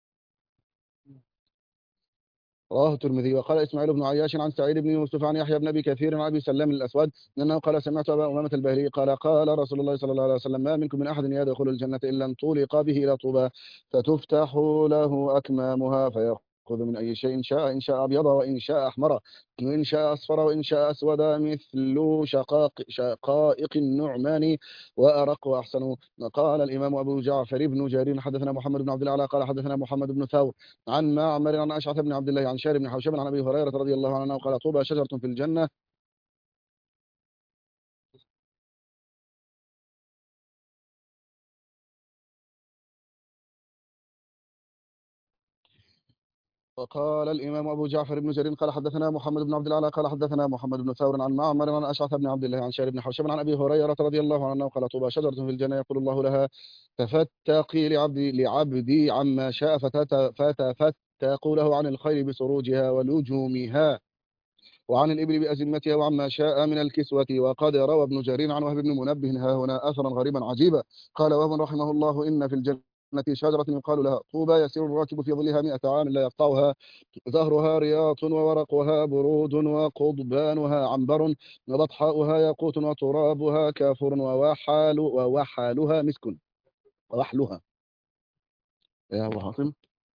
رواه الترمذي. وقال اسماعيل بن عياش عن سعيد بن يوسف عن يحيى بن ابي كثير عن ابي سلام الاسود انه قال سمعت ابا امامه الباهلي قال قال رسول الله صلى الله عليه وسلم ما منكم من احد يدخل الجنه الا انطلق به الى طوبى فتفتح له اكمامها فيأخذ من اي شيء شاء ان شاء ابيض وان شاء احمر وان شاء اصفر وان شاء اسود مثل شقاق شقائق النعمان وارق واحسن. قال الامام ابو جعفر بن جرير حدثنا محمد بن عبد الله قال حدثنا محمد بن ثور عن معمر عن أشعث بن عبد الله عن شار بن حوشب عن أبي هريرة رضي الله عنه قال طوبى شجرة في الجنة وقال الإمام أبو جعفر بن جرير قال حدثنا محمد بن عبد الله قال حدثنا محمد بن ثور عن معمر عن أشعث بن عبد الله عن شار بن حوشب عن أبي هريرة رضي الله عنه قال طوبى شجرة في الجنة يقول الله لها تفتقي لعبدي لعبدي عما شاء فتت- فتفتق له عن الخير بسروجها ولجومها وعن الإبل بأزمتها وعما شاء من الكسوة. وقد روى ابن جرير عن وهب بن منبه ها هنا أثرا غريبا عجيبا قال وهب رحمه الله إن في الجنة شجرة يقال لها طوبى يسير الراكب في ظلها مئة عام لا يقطعها زهرها رياض وورقها برود وقضبانها عنبر وبطحاؤها ياقوت وترابها كافور ووحال ووحالها مسك ووحلها يا أبو حاتم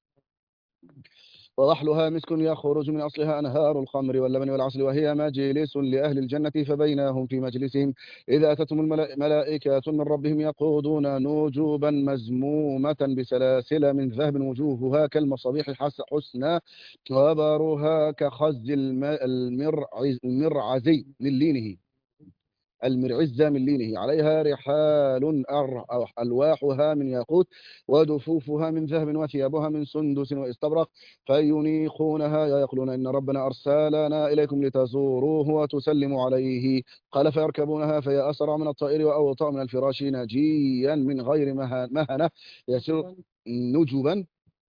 ووحلها مسك يخرج من أصلها أنهار الخمر واللبن والعسل وهي مجلس لأهل الجنة فبينهم في مجلسهم إذا أتتهم الملائكة من ربهم يقودون نجوبا مزمومة بسلاسل من ذهب وجوهها كالمصابيح حس- حسنى وبارها كخز الم- المرعز المرعزي من لينه المرعزة من لينه عليها رحال أر- أو ألواحها من ياقوت ودفوفها من ذهب وثيابها من سندس واستبرق فينيخونها يقولون إن ربنا أرسلنا إليكم لتزوروه وتسلموا عليه قال فيركبونها فهي أسرع من الطائر وأوطأ من الفراش نجيا من غير مه- مهنة يسير نجبا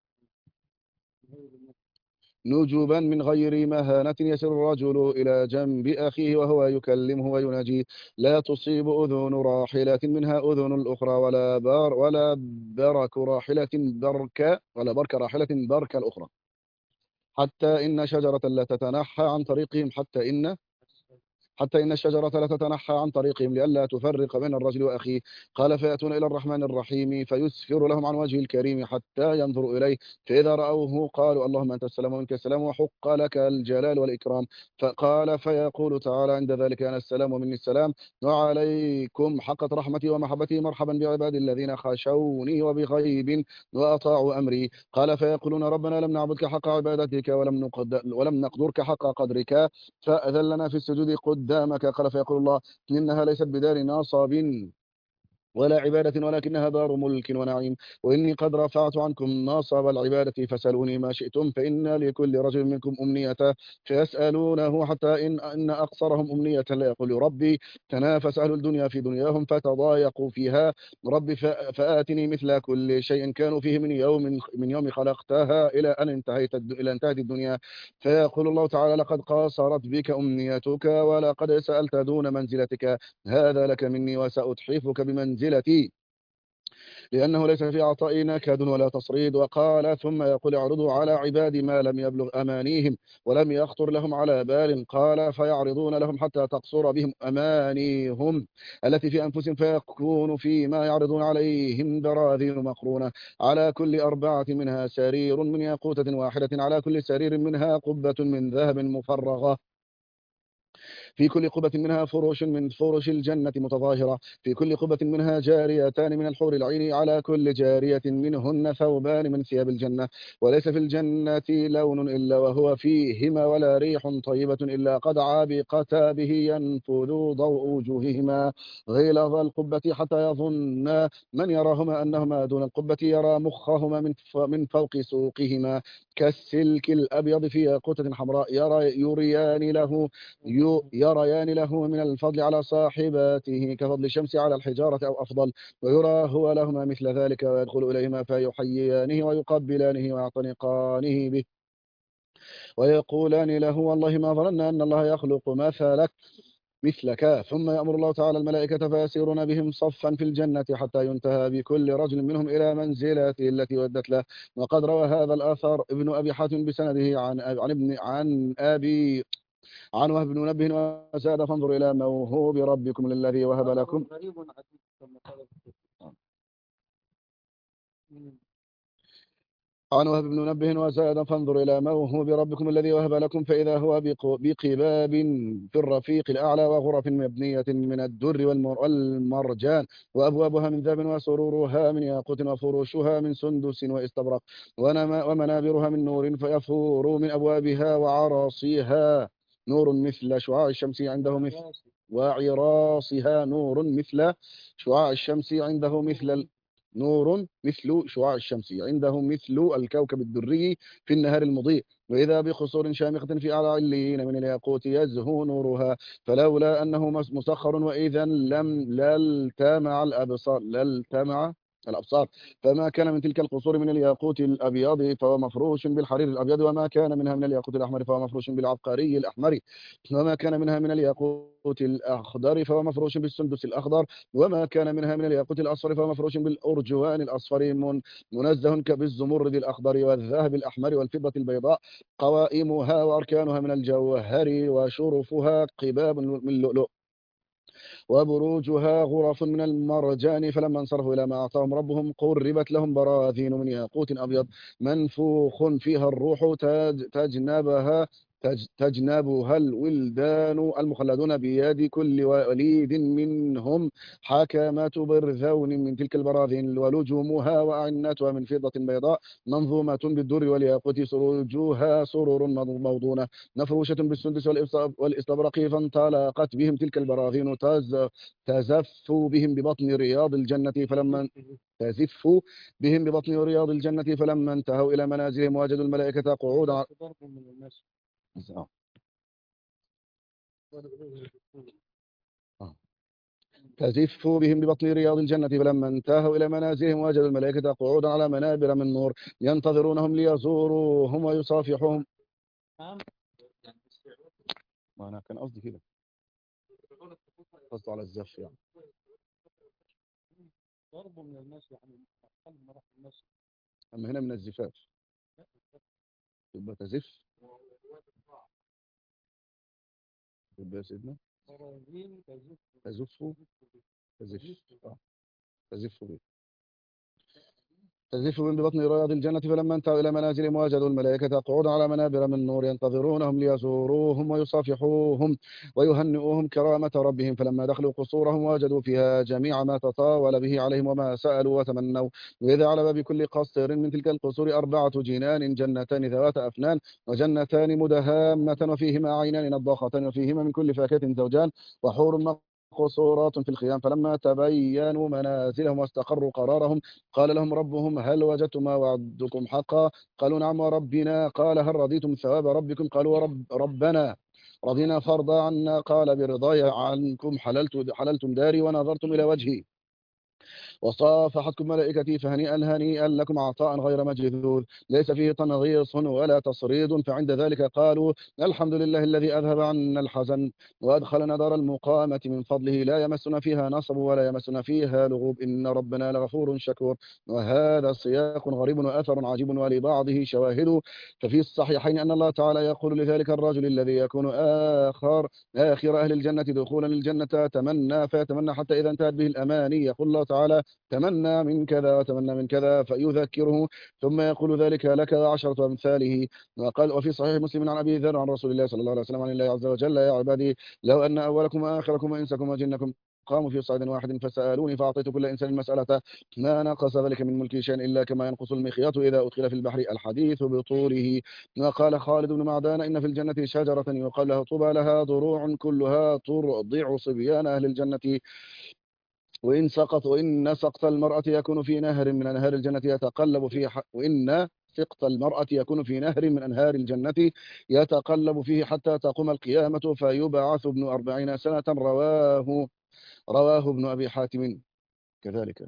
نجوبا من غير مهانة يسير الرجل إلى جنب أخيه وهو يكلمه ويناجيه لا تصيب أذن راحلة منها أذن الأخرى ولا بار ولا برك راحلة برك ولا برك راحلة برك الأخرى حتى إن شجرة لا تتنحى عن طريقهم حتى إن حتى إن الشجرة لا تتنحى عن طريقهم لئلا تفرق بين الرجل وأخيه. قال فيأتون إلى الرحمن الرحيم فيسفر لهم عن وجه الكريم حتى ينظروا إليه، فإذا رأوه قالوا اللهم أنت السلام ومنك السلام وحق لك الجلال والإكرام. فقال فيقول تعالى عند ذلك أنا السلام ومني السلام وعليكم حقت رحمتي ومحبتي مرحبا بعبادي الذين خشوني وبغيب وأطاعوا أمري. قال فيقولون ربنا لم نعبدك حق عبادتك ولم نقد ولم نقدرك حق قدرك فأذن لنا في السجود قدامك. قال فيقول الله إنها ليست بدار ناصب ولا عبادة ولكنها دار ملك ونعيم، وإني قد رفعت عنكم ناصب العبادة فسألوني ما شئتم فإن لكل رجل منكم أمنية فيسألونه حتى إن, إن أقصرهم أمنية لا يقول ربي تنافس أهل الدنيا في دنياهم فتضايقوا فيها ربي فآتني مثل كل شيء كانوا فيه من يوم من يوم خلقتها إلى أن انتهيت إلى انتهت الدنيا. فيقول الله تعالى لقد قاصرت بك أمنيتك ولقد سألت دون منزلتك هذا لك مني وسأتحفك بمنزلتي لأنه ليس في عطائي نكد ولا تصريد. وقال ثم يقول اعرضوا على عبادي ما لم يبلغ أمانيهم ولم يخطر لهم على بال. قال فيعرضون لهم حتى تقصر بهم أمانيهم التي في أنفسهم فيكون فيما يعرضون عليهم براذين مقرونة على كل أربعة منها سرير من ياقوتة واحدة على كل سرير منها قبة من ذهب مفرغة في كل قبة منها فروش من فروش الجنة متظاهرة في كل قبة منها جاريتان من الحور العين على كل جارية منهن ثوبان من ثياب الجنة وليس في الجنة لون إلا وهو فيهما ولا ريح طيبة إلا قد عابقتا به ينفذ ضوء وجوههما غلظ القبة حتى يظن من يراهما أنهما دون القبة يرى مخهما من من فوق سوقهما كالسلك الأبيض في ياقوتة حمراء يرى يريان له يريان له من الفضل على صاحباته كفضل الشمس على الحجارة أو أفضل ويرى هو لهما مثل ذلك ويدخل إليهما فيحييانه ويقبلانه ويعتنقانه به ويقولان له والله ما ظننا أن الله يخلق مثلك مثلك. ثم يأمر الله تعالى الملائكة فيسيرون بهم صفا في الجنة حتى ينتهى بكل رجل منهم إلى منزلته التي ودت له. وقد روى هذا الآثر ابن أبي حاتم بسنده عن عن ابن عن أبي عن وهب بن منبه وزاد فانظر إلى موهوب ربكم للذي وهب لكم عن وهب بن منبه وزاد فانظر إلى موهوب ربكم الذي وهب لكم فإذا هو بقباب في الرفيق الأعلى وغرف مبنية من الدر والمرجان وأبوابها من ذهب وسرورها من ياقوت وفروشها من سندس واستبرق ومنابرها من نور فيفور من أبوابها وعراصيها نور مثل شعاع الشمس عنده مثل وعراصها نور مثل شعاع الشمس عنده مثل نور مثل شعاع الشمس عنده مثل الكوكب الدري في النهار المضيء. وإذا بقصور شامخة في أعلى عليين من الياقوت يزهو نورها فلولا أنه مسخر وإذا لم للتمع الأبصار للتمع الأبصار فما كان من تلك القصور من الياقوت الأبيض فهو مفروش بالحرير الأبيض وما كان منها من الياقوت الأحمر فهو مفروش بالعبقري الأحمر وما كان منها من الياقوت الأخضر فهو مفروش بالسندس الأخضر وما كان منها من الياقوت الأصفر فهو مفروش بالأرجوان الأصفر من منزه بالزمرد الأخضر والذهب الأحمر والفضة البيضاء قوائمها وأركانها من الجوهر وشرفها قباب من اللؤلؤ وبروجها غرف من المرجان. فلما انصرفوا إلى ما أعطاهم ربهم قربت لهم براذين من ياقوت أبيض منفوخ فيها الروح تجنبها تجنبها الولدان المخلدون بيد كل وليد منهم حكمة برذون من تلك البراذين ولجومها وأعنتها من فضة بيضاء منظومة بالدر والياقوت سروجها سرور موضونة مفروشة بالسندس والاستبرق فانطلقت بهم تلك البراذين تزف بهم ببطن رياض الجنة فلما تزف بهم ببطن رياض الجنة فلما انتهوا إلى منازلهم وجدوا الملائكة قعودا تزف بهم ببطن رياض الجنة فلما انتهوا إلى منازلهم وجدوا الملائكة قعودا على منابر من نور ينتظرونهم ليزوروهم ويصافحهم. أنا كان قصدي كده قصده على الزف يعني ضربه من الناس يعني أما هنا من الزفاف يبقى تزف يبقى يا سيدنا تزف تزف آه. تزف به تزف من ببطن رياض الجنة. فلما انتهوا إلى منازلهم وجدوا الملائكة قعودا على منابر من نور ينتظرونهم ليزوروهم ويصافحوهم ويهنئوهم كرامة ربهم. فلما دخلوا قصورهم وجدوا فيها جميع ما تطاول به عليهم وما سألوا وتمنوا. وإذا على باب كل قصر من تلك القصور أربعة جنان، جنتان ذوات أفنان وجنتان مدهامة وفيهما عينان نضاختان وفيهما من كل فاكهة زوجان وحور قصورات في الخيام. فلما تبينوا منازلهم واستقروا قرارهم قال لهم ربهم هل وجدتم ما وعدكم حقا؟ قالوا نعم وربنا. قال هل رضيتم ثواب ربكم؟ قالوا رب ربنا رضينا فارضى عنا. قال برضاي عنكم حللت حللتم داري ونظرتم إلى وجهي وصافحتكم ملائكتي فهنيئا هنيئا لكم عطاء غير مجذوذ ليس فيه تنغيص ولا تصريد. فعند ذلك قالوا الحمد لله الذي أذهب عنا الحزن وأدخلنا دار المقامة من فضله لا يمسنا فيها نصب ولا يمسنا فيها لغوب إن ربنا لغفور شكور. وهذا سياق غريب وأثر عجيب ولبعضه شواهد. ففي الصحيحين أن الله تعالى يقول لذلك الرجل الذي يكون آخر آخر أهل الجنة دخولا الجنة تمنى فيتمنى حتى إذا انتهت به الأماني يقول الله تعالى تمنى من كذا وتمنى من كذا فيذكره ثم يقول ذلك لك عشرة أمثاله. وقال وفي صحيح مسلم عن أبي ذر عن رسول الله صلى الله عليه وسلم عن الله عز وجل يا عبادي لو أن أولكم وآخركم وإنسكم وجنكم قاموا في صعيد واحد فسألوني فأعطيت كل إنسان مسألة ما نقص ذلك من ملكي شيئا إلا كما ينقص المخيط إذا أدخل في البحر الحديث بطوله. وقال خالد بن معدان إن في الجنة شجرة يقال لها طوبى لها ضروع كلها ترضع صبيان أهل الجنة وإن سقط وإن سقط المرأة يكون في نهر من أنهار الجنة يتقلب فيه ح... وإن سقط المرأة يكون في نهر من أنهار الجنة يتقلب فيه حتى تقوم القيامة فيبعث ابن أربعين سنة. رواه رواه ابن أبي حاتم. كذلك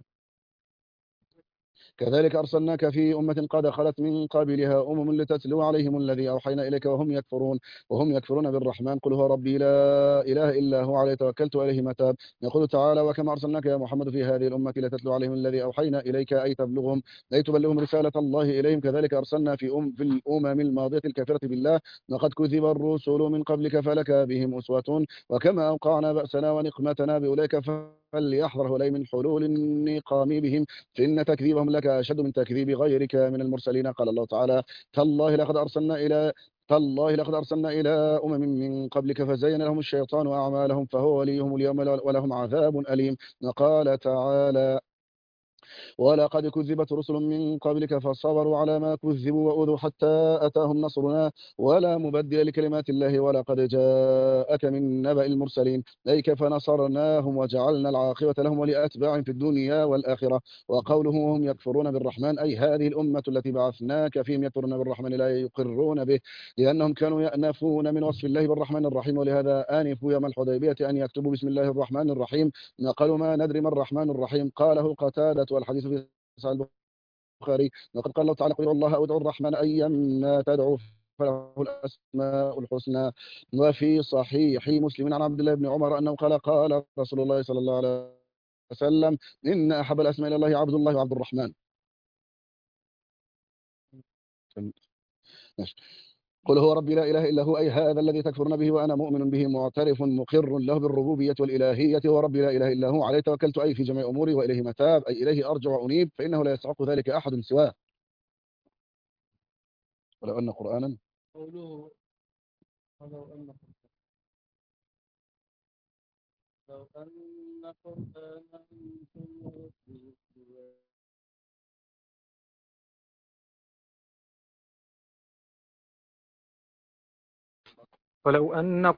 كذلك أرسلناك في أمة قد خلت من قبلها أمم لتتلو عليهم الذي أوحينا إليك وهم يكفرون وهم يكفرون بالرحمن قل هو ربي لا إله إلا هو عليه توكلت وإليه متاب. يقول تعالى وكما أرسلناك يا محمد في هذه الأمة لتتلو عليهم الذي أوحينا إليك أي تبلغهم أي تبلغهم رسالة الله إليهم. كذلك أرسلنا في أم في الأمم الماضية الكافرة بالله وقد كذب الرسل من قبلك فلك بهم أسوة وكما أوقعنا بأسنا ونقمتنا بأولئك فليحذر هؤلاء من حلول النقام بهم فإن تكذيبهم لك أشد من تكذيب غيرك من المرسلين. قال الله تعالى تالله لقد أرسلنا إلى تالله لقد أرسلنا إلى أمم من قبلك فزين لهم الشيطان أعمالهم فهو وليهم اليوم ولهم عذاب أليم. وقال تعالى ولقد كذبت رسل من قبلك فصبروا على ما كذبوا وأوذوا حتى أتاهم نصرنا ولا مبدل لكلمات الله ولقد جاءك من نبأ المرسلين أي كيف نصرناهم وجعلنا العاقبة لهم ولأتباعهم في الدنيا والآخرة. وقوله وهم يكفرون بالرحمن أي هذه الأمة التي بعثناك فيهم يكفرون بالرحمن لا يقرون به لأنهم كانوا يأنفون من وصف الله بالرحمن الرحيم ولهذا آنفوا يوم الحديبية أن يكتبوا بسم الله الرحمن الرحيم قالوا ما ندري ما الرحمن الرحيم قاله قتادة والحديث في صحيح البخاري. وقد قال الله تعالى قل الله أو ادعوا الرحمن أيما تدعوا فله الأسماء الحسنى. وفي صحيح مسلم عن عبد الله بن عمر أنه قال قال رسول الله صلى الله عليه وسلم إن أحب الأسماء إلى الله عبد الله وعبد الرحمن. ماشي. قل هو ربي لا إله إلا هو أي هذا الذي تكفرون به وأنا مؤمن به معترف مقر له بالربوبية والإلهية هو ربي لا إله إلا هو عليه توكلت أي في جميع أموري وإليه متاب أي إليه أرجع وأنيب فإنه لا يستحق ذلك أحد سواه. ولو أن قرآنا قوله ولو أن لو أن قرآنا ولو أن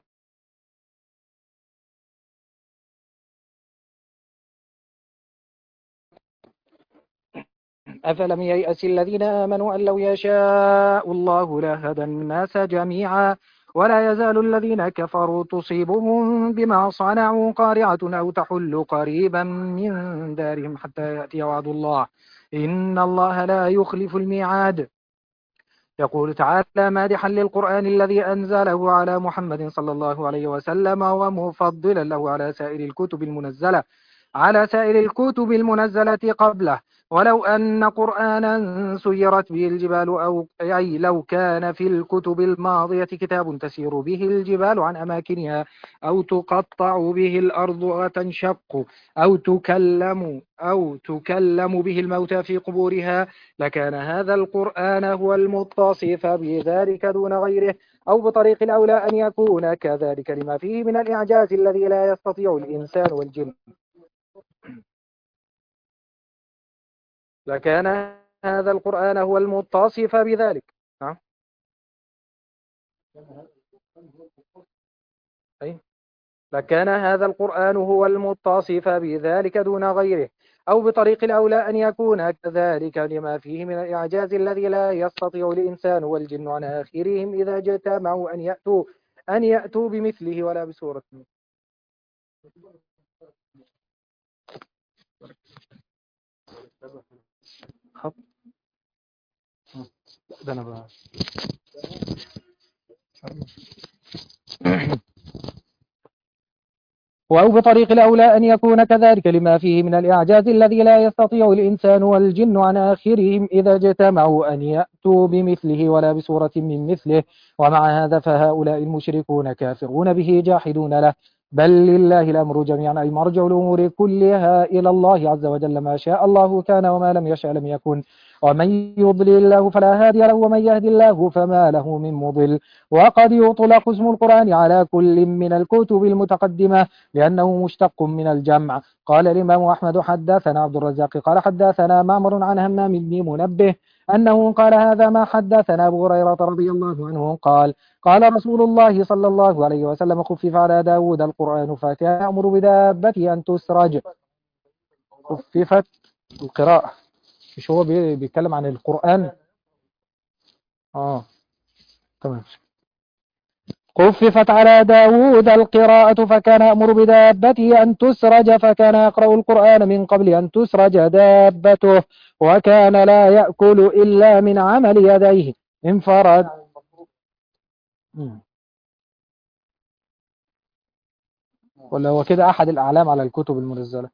أفلم ييأس الذين آمنوا أن لو يشاء الله لهدى الناس جميعا ولا يزال الذين كفروا تصيبهم بما صنعوا قارعة أو تحل قريبا من دارهم حتى يأتي وعد الله إن الله لا يخلف الميعاد. يقول تعالى مادحا للقرآن الذي أنزله على محمد صلى الله عليه وسلم ومفضلا له على سائر الكتب المنزلة على سائر الكتب المنزلة قبله ولو أن قرآنا سيرت به الجبال أو أي لو كان في الكتب الماضية كتاب تسير به الجبال عن أماكنها أو تقطع به الأرض وتنشق أو تكلم أو تكلم به الموتى في قبورها لكان هذا القرآن هو المتصف بذلك دون غيره أو بطريق الأولى أن يكون كذلك لما فيه من الإعجاز الذي لا يستطيع الإنسان والجن لكان هذا القرآن هو المتصف بذلك. نعم. أي. لكان هذا القرآن هو المتصف بذلك دون غيره أو بطريق الأولى أن يكون كذلك لما فيه من الإعجاز الذي لا يستطيع الإنسان والجن عن آخرهم إذا اجتمعوا أن يأتوا أن يأتوا بمثله ولا بسورة. خط. ده أنا بقى. أو بطريق الأولى أن يكون كذلك لما فيه من الإعجاز الذي لا يستطيع الإنسان والجن عن آخرهم إذا اجتمعوا أن يأتوا بمثله ولا بصورة من مثله ومع هذا فهؤلاء المشركون كافرون به جاحدون له بل لله الأمر جميعا أي مرجع الأمور كلها إلى الله عز وجل ما شاء الله كان وما لم يشاء لم يكن ومن يضلل الله فلا هادي له ومن يهدي الله فما له من مضل وقد يطلق اسم القرآن على كل من الكتب المتقدمة لأنه مشتق من الجمع. قال الإمام أحمد حدثنا عبد الرزاق قال حدثنا معمر عن همام بن منبه أنه قال هذا ما حدثنا أبو هريرة رضي الله عنه قال قال رسول الله صلى الله عليه وسلم خفف على داود القرآن فكان يأمر بدابته أن تسرج. خففت القراءة مش هو بيتكلم عن القرآن. آه تمام. خففت على داود القراءة فكان يأمر بدابته أن تسرج فكان يقرأ القرآن من قبل أن تسرج دابته وكان لا يأكل إلا من عمل يديه انفرد. ولا هو كده أحد الأعلام على الكتب المنزلة.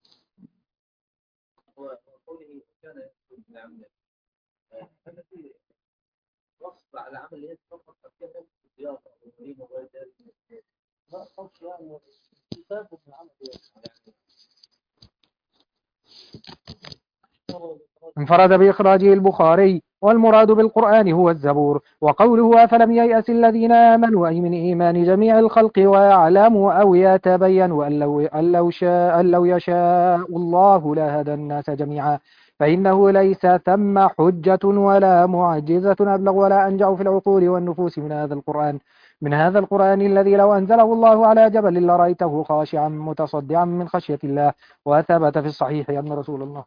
انفرد بإخراجه البخاري والمراد بالقرآن هو الزبور وقوله أفلم ييأس الذين آمنوا أي من إيمان جميع الخلق ويعلموا أو يتبينوا أن لو, أن لو, شاء أن لو يشاء الله لهدى الناس جميعا فإنه ليس ثم حجة ولا معجزة أبلغ ولا أنجع في العقول والنفوس من هذا القرآن من هذا القرآن الذي لو أنزله الله على جبل لرأيته خاشعا متصدعا من خشية الله وثبت في الصحيح أن رسول الله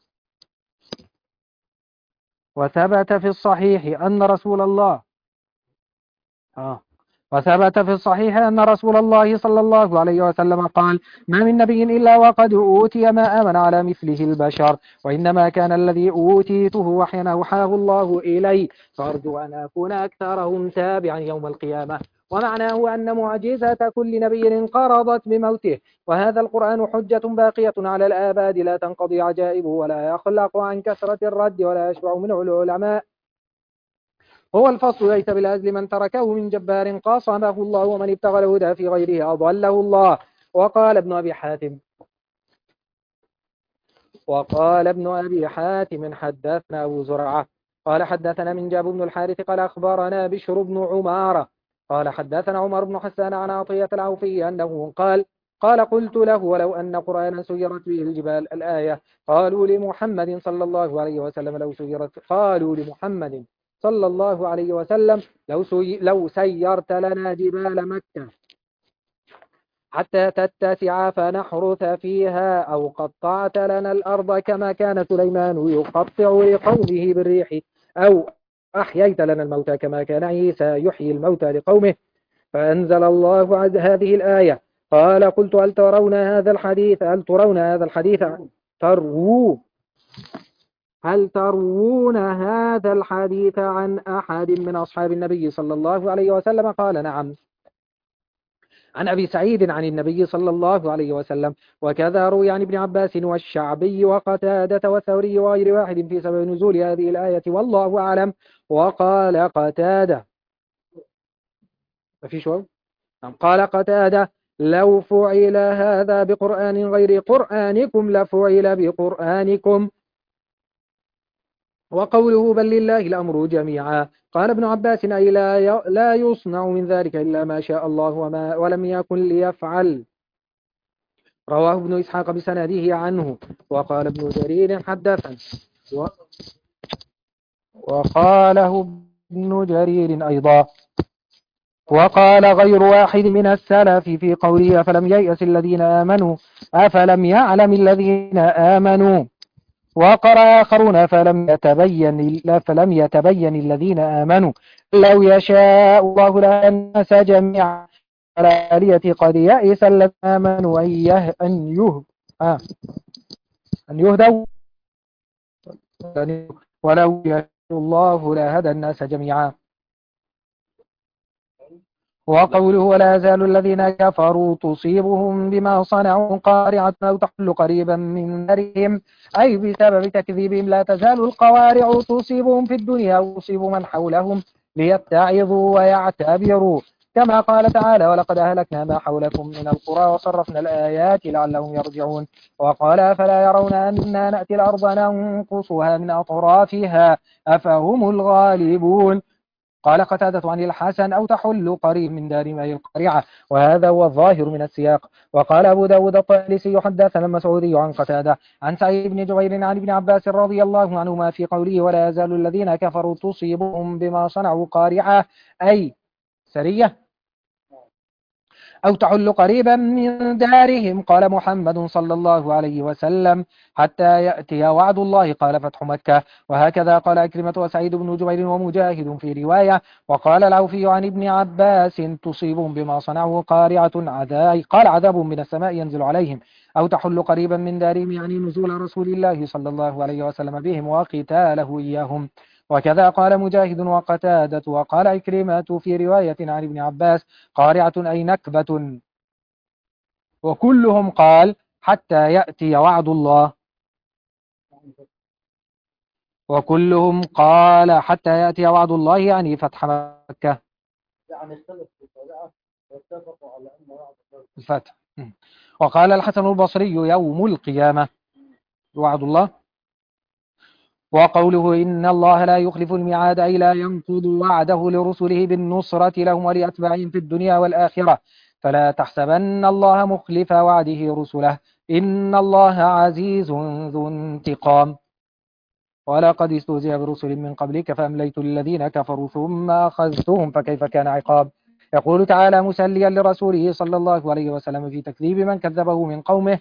وثبت في الصحيح أن رسول الله آه وثبت في الصحيح أن رسول الله صلى الله عليه وسلم قال ما من نبي إلا وقد أوتي ما آمن على مثله البشر وإنما كان الذي أوتيته وحيا أوحاه الله إلي فأرجو أن أكون أكثرهم تابعا يوم القيامة ومعناه أن معجزة كل نبي انقرضت بموته وهذا القرآن حجة باقية على الآباد لا تنقضي عجائبه ولا يخلق عن كثرة الرد ولا يشبع منه العلماء هو الفصل ليس بالأزل من تركه من جبار قاصمه الله ومن ابتغى الهدى في غيره أضله الله وقال ابن أبي حاتم وقال ابن أبي حاتم حدثنا أبو زرعة قال حدثنا من جاب بن الحارث قال أخبرنا بشر بن عمارة قال حدثنا عمر بن حسان عن عطية العوفي أنه قال قال قلت له ولو أن قرآنا سيرت به الجبال الآية قالوا لمحمد صلى الله عليه وسلم لو سيرت قالوا لمحمد صلى الله عليه وسلم لو, سي لو سيرت لنا جبال مكة حتى تتسع فنحرث فيها أو قطعت لنا الأرض كما كان سليمان يقطع لقومه بالريح أو أحييت لنا الموتى كما كان عيسى يحيي الموتى لقومه فأنزل الله عز هذه الآية قال قلت هل ترون هذا الحديث هل ترون هذا الحديث تروا هل تروون هذا الحديث عن أحد من أصحاب النبي صلى الله عليه وسلم قال نعم عن أبي سعيد عن النبي صلى الله عليه وسلم. وكذا روي عن ابن عباس والشعبي وقتادة والثوري وغير واحد في سبب نزول هذه الآية والله أعلم. وقال قتادة ما في شو قال قتادة لو فعل هذا بقرآن غير قرآنكم لفعل بقرآنكم. وقوله بل لله الأمر جميعا قال ابن عباس أي لا لا يصنع من ذلك إلا ما شاء الله وما ولم يكن ليفعل. رواه ابن إسحاق بسنده عنه. وقال ابن جرير حدثنا و... وقاله ابن جرير أيضا. وقال غير واحد من السلف في قوله أفلم ييأس الذين آمنوا أفلم يعلم الذين آمنوا. وقرأ آخرون فلم يتبين فلم يتبين الذين آمنوا لو يشاء الله لهدى الناس جميعا الآلية قد يئس الذين آمنوا أن يه أن يه آه أن يهدوا ولو يشاء الله لهدى الناس جميعا. وقوله ولا يزال الذين كفروا تصيبهم بما صنعوا قارعة أو تحل قريبا من دارهم أي بسبب تكذيبهم لا تزال القوارع تصيبهم في الدنيا وتصيب من حولهم ليتعظوا ويعتبروا كما قال تعالى ولقد أهلكنا ما حولكم من القرى وصرفنا الآيات لعلهم يرجعون. وقال أفلا يرون أنا نأتي الأرض ننقصها من أطرافها أفهم الغالبون. قال قتادة عن الحسن أو تحل قريب من دار أي القريعة وهذا هو الظاهر من السياق. وقال أبو داود الطيالسي حدثنا المسعودي عن قتادة عن سعيد بن جبير عن ابن عباس رضي الله عنهما في قوله ولا يزال الذين كفروا تصيبهم بما صنعوا قارعة أي سرية أو تحل قريبا من دارهم. قال محمد صلى الله عليه وسلم حتى يأتي وعد الله قال فتح مكة. وهكذا قال أكرمة وسعيد بن جبير ومجاهد في رواية. وقال العوفي عن ابن عباس تصيبهم بما صنعوا قارعة عذاب قال عذاب من السماء ينزل عليهم أو تحل قريبا من دارهم يعني نزول رسول الله صلى الله عليه وسلم بهم وقتاله إياهم. وكذا قال مجاهد وقتادة. وقال عكرمة في رواية عن ابن عباس قارعة أي نكبة. وكلهم قال حتى يأتي وعد الله وكلهم قال حتى يأتي وعد الله يعني فتح مكة يعني اختلف في القراءة واتفقوا على أن وعد الله الفتح. وقال الحسن البصري يوم القيامة وعد الله. وقوله إن الله لا يخلف الميعاد أي لا ينقض وعده لرسله بالنصرة لهم ولأتباعهم في الدنيا والآخرة فلا تحسبن الله مخلف وعده رسله إن الله عزيز ذو انتقام. ولقد استهزئ برسل من قبلك فأمليت للذين كفروا ثم أخذتهم فكيف كان عقاب. يقول تعالى مسليا لرسوله صلى الله عليه وسلم في تكذيب من كذبه من قومه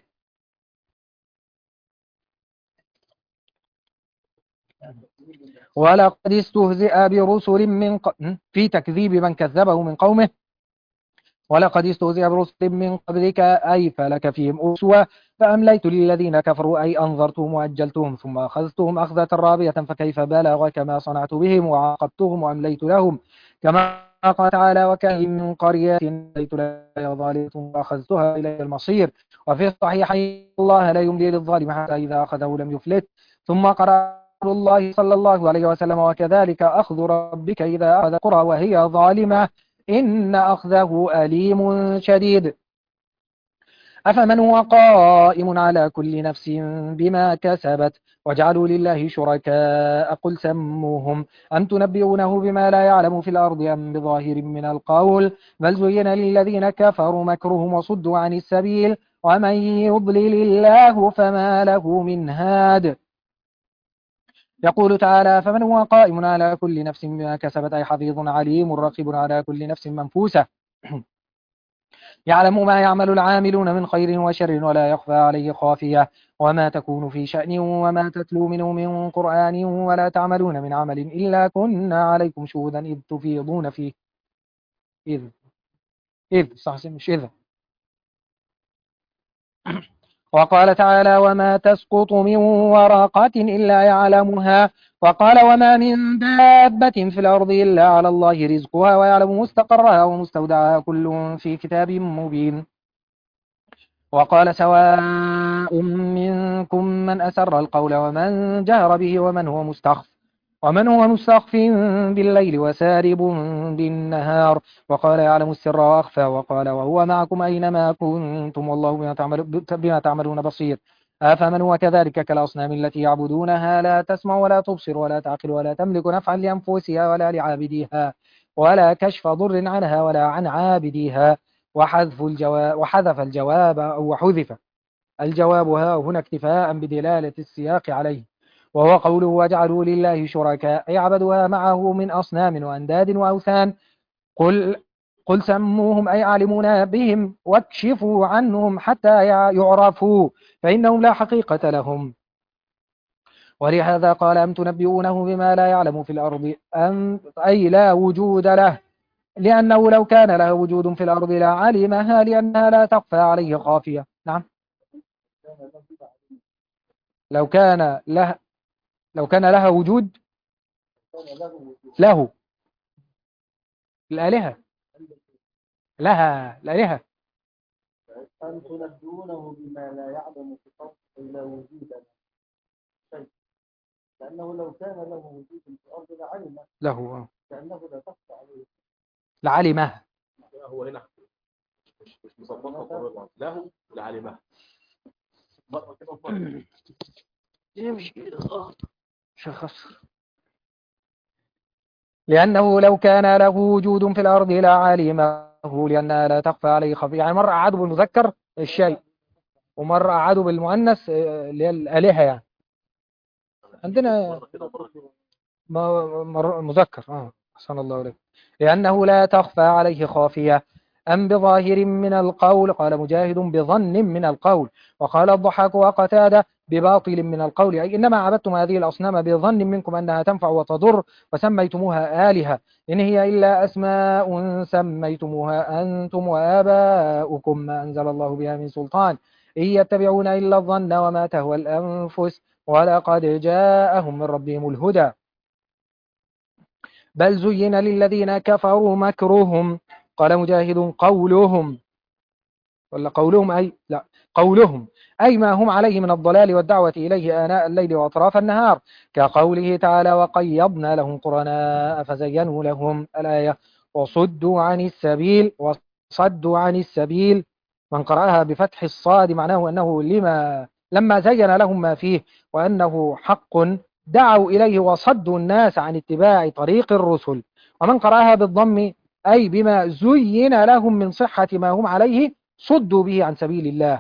ولقد استهزئ برسل من ق... في تكذيب من كذبه من قومه ولقد استهزئ برسل من قبلك أي فلك فيهم أسوة فأمليت للذين كفروا أي أنظرتهم وأجلتهم ثم أخذتهم أخذة رابية فكيف بلغ كما صنعت بهم وعاقبتهم وأمليت لهم كما قال تعالى وكأين من قرية أمليت لها ظالمة وأخذتها إلى المصير. وفي الصحيحين الله لا يملي للظالم حتى إذا أخذه لم يفلت. ثم قرأ الله صلى الله عليه وسلم وكذلك أخذ ربك إذا أخذ قرى وهي ظالمة إن أخذه أليم شديد. أفمن هو قائم على كل نفس بما كسبت وجعلوا لله شركاء قل سموهم أم تنبئونه بما لا يعلم في الأرض أم بظاهر من القول بل زين للذين كفروا مكرهم وصدوا عن السبيل ومن يضلل الله فما له من هاد. يقول تعالى فمن هو قائم على كل نفس بما كسبت أي حفيظ عليم رقيب على كل نفس منفوسة يعلم ما يعمل العاملون من خير وشر ولا يخفى عليه خافية وما تكون في شأن وما تتلو منه من قرآن ولا تعملون من عمل إلا كنا عليكم شهودا إذ تفيضون فيه إذ إذ صح مش إذا. وقال تعالى وما تسقط من ورقة إلا يعلمها. وقال وما من دابة في الأرض إلا على الله رزقها ويعلم مستقرها ومستودعها كل في كتاب مبين. وقال سواء منكم من أسر القول ومن جهر به ومن هو مستخف ومن هو مستخف بالليل وسارب بالنهار. وقال يعلم السر وأخفى. وقال وهو معكم أينما كنتم والله بما, تعمل بما تعملون بصير. أفمن هو كذلك كالأصنام التي يعبدونها لا تسمع ولا تبصر ولا تعقل ولا تملك نفعا لأنفسها ولا لعابديها ولا كشف ضر عنها ولا عن عابديها. وحذف الجواب وحذف الجواب أو حذف الجواب ها هنا اكتفاء بدلالة السياق عليه، وهو قوله وجعلوا لله شركاء أي عبدوها معه من أصنام وأنداد وأوثان. قل قل سموهم أي علمونا بهم واكشفوا عنهم حتى يعرفوا فإنهم لا حقيقة لهم. ولهذا قال أم تنبئونه بما لا يعلم في الأرض أم أي لا وجود له، لأنه لو كان له وجود في الأرض لعلمها لأنها لا تخفى عليه خافية. نعم لو كان له لو كان لها وجود له الآلهة لها الآلهة أن تنبئونه بما لا يعلم في الأرض إلا وجود شيء، لأنه لو كان له وجود في الأرض لعلم له لأنه لا تخفى عليه لعلمها. هو هنا مش مش مظبطها له لعلمها مرة كده ومرة يمشي شخص لأنه لو كان له وجود في الأرض لعلمه لأنها لا تخفى عليه خفية. يعني مرة أعادوا بالمذكر الشيء ومرة أعادوا بالمؤنث اللي هي الآلهة. يعني عندنا مذكر اه أحسن الله إليك لأنه لا تخفى عليه خافية. أم بظاهر من القول قال مجاهد بظن من القول. وقال الضحاك وقتادة بباطل من القول أي إنما عبدتم هذه الأصنام بظن منكم أنها تنفع وتضر وسميتموها آلهة إن هي إلا أسماء سميتموها أنتم وآباؤكم ما أنزل الله بها من سلطان إن يتبعون إلا الظن وما تهوى الأنفس ولقد جاءهم من ربهم الهدى بل زين للذين كفروا مكرهم. قال مجاهد قولهم ولا قولهم أي لا قولهم أي ما هم عليه من الضلال والدعوة إليه آناء الليل وأطراف النهار كقوله تعالى وقيضنا لهم قرناء فزينوا لهم الآية وصدوا عن السبيل وصدوا عن السبيل. من قرأها بفتح الصاد معناه أنه لما لما زين لهم ما فيه وأنه حق دعوا إليه وصدوا الناس عن اتباع طريق الرسل. ومن قرأها بالضم أي بما زين لهم من صحة ما هم عليه صدوا به عن سبيل الله.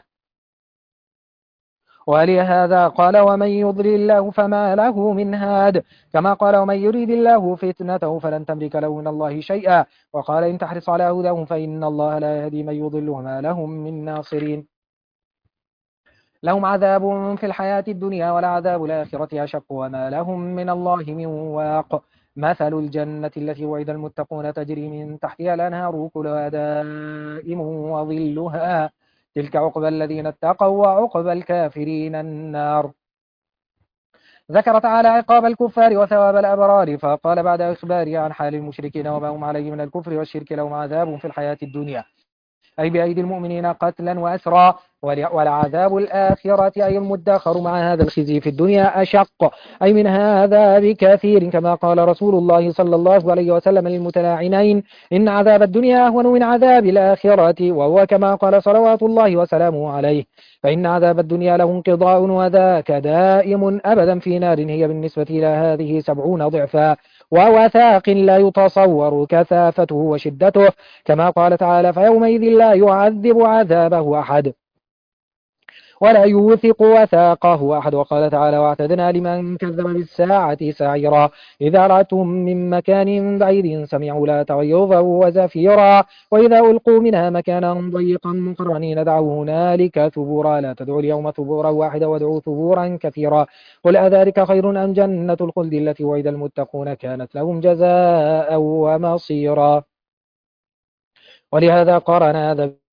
ولهذا قال ومن يضلل الله فما له من هاد كما قال ومن يريد الله فتنته فلن تملك له من الله شيئا. وقال إن تحرص على هداهم فإن الله لا يهدي من يضل وما لهم من ناصرين. لهم عذاب في الحياة الدنيا ولعذاب الآخرة أشق وما لهم من الله من واق. مثل الجنة التي وعد المتقون تجري من تحتها الأنهار كلها دائم وظلها تلك عقبى الذين اتقوا وعقبى الكافرين النار. ذكر تعالى عقاب الكفار وثواب الأبرار فقال بعد إخباره عن حال المشركين وما هم عليه من الكفر والشرك لهم عذاب في الحياة الدنيا أي بأيدي المؤمنين قتلا وأسرا والعذاب الآخرة أي المدخر مع هذا الخزي في الدنيا أشق أي من هذا بكثير كما قال رسول الله صلى الله عليه وسلم للمتلاعنين إن عذاب الدنيا أهون من عذاب الآخرة وهو كما قال صلوات الله وسلامه عليه فإن عذاب الدنيا له انقضاء وذاك دائم أبدا في نار هي بالنسبة إلى هذه سبعون ضعفا ووثاق لا يتصور كثافته وشدته كما قال تعالى فيومئذ لا يعذب عذابه أحد ولا يوثق وثاقه أحد. وقال تعالى واعتدنا لمن كذب بالساعة سعيرا إذا رأتهم من مكان بعيد سمعوا لا تغيظا وزفيرا وإذا ألقوا منها مكانا ضيقا مقرنين دعوا هنالك ثبورا لا تدعوا اليوم ثبورا واحدا وادعوا ثبورا كثيرا قل أذلك خير أم جنة الخلد التي وعد المتقون كانت لهم جزاء ومصيرا. ولهذا قارن هذا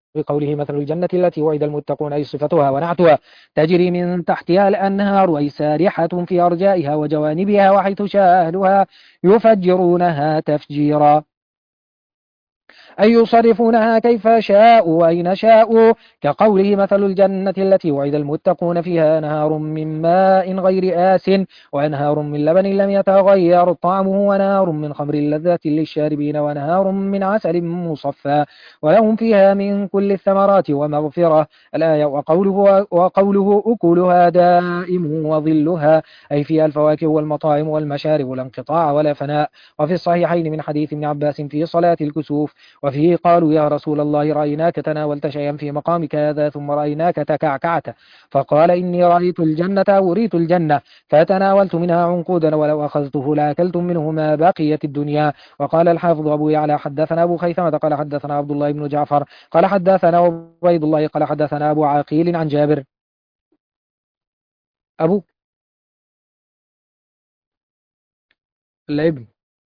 في قوله مثل الجنة التي وعد المتقون أي صفتها ونعتها تجري من تحتها الأنهار أي سارحة في أرجائها وجوانبها وحيث شاء أهلها يفجرونها تفجيرا أي يصرفونها كيف شاءوا وأين شاءوا كقوله مثل الجنة التي وعد المتقون فيها أنهار من ماء غير آس وأنهار من لبن لم يتغير طعمه ونهار من خمر لذة للشاربين ونهار من عسل مصفى ولهم فيها من كل الثمرات ومغفرة الآية وقوله, وقوله أكلها دائم وظلها أي فيها الفواكه والمطاعم والمشارب لا انقطاع ولا فناء. وفي الصحيحين من حديث ابن عباس في صلاة الكسوف وفيه قالوا يا رسول الله رأيناك تناولت شيئا في مقامك هذا ثم رأيناك تكعكعت فقال إني رأيت الجنة أريت الجنة فتناولت منها عنقودا ولو أخذته لأكلتم منه ما بقيت الدنيا. وقال الحافظ أبو يعلى حدثنا أبو خيثمة قال حدثنا عبد الله بن جعفر قال حدثنا عبيد الله قال حدثنا أبو عقيل عن جابر أبو الابن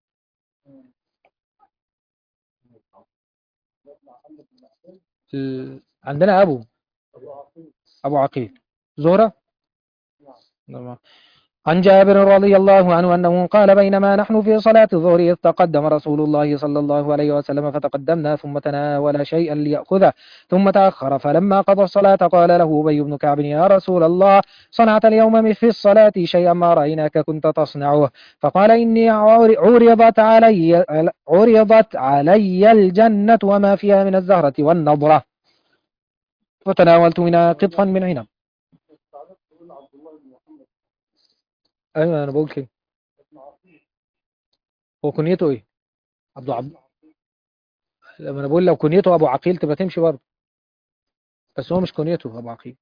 ال... عندنا أبو أبو عقيل زهرة نعم. عن جابر رضي الله عنه أنه قال بينما نحن في صلاة الظهر إذ تقدم رسول الله صلى الله عليه وسلم فتقدمنا ثم تناول شيئا ليأخذه ثم تأخر فلما قضى الصلاة قال له أبي بن كعب يا رسول الله صنعت اليوم في الصلاة شيئا ما رأيناك كنت تصنعه فقال إني عرضت علي عرضت علي الجنة وما فيها من الزهرة والنضرة فتناولت منها قطفا من عنب. ايوه انا بقول كده. هو كنيته ايه؟ عبد عبد لما انا بقول لو كنيته ابو عقيل تبقى تمشي برضه بس هو مش كنيته ابو عقيل.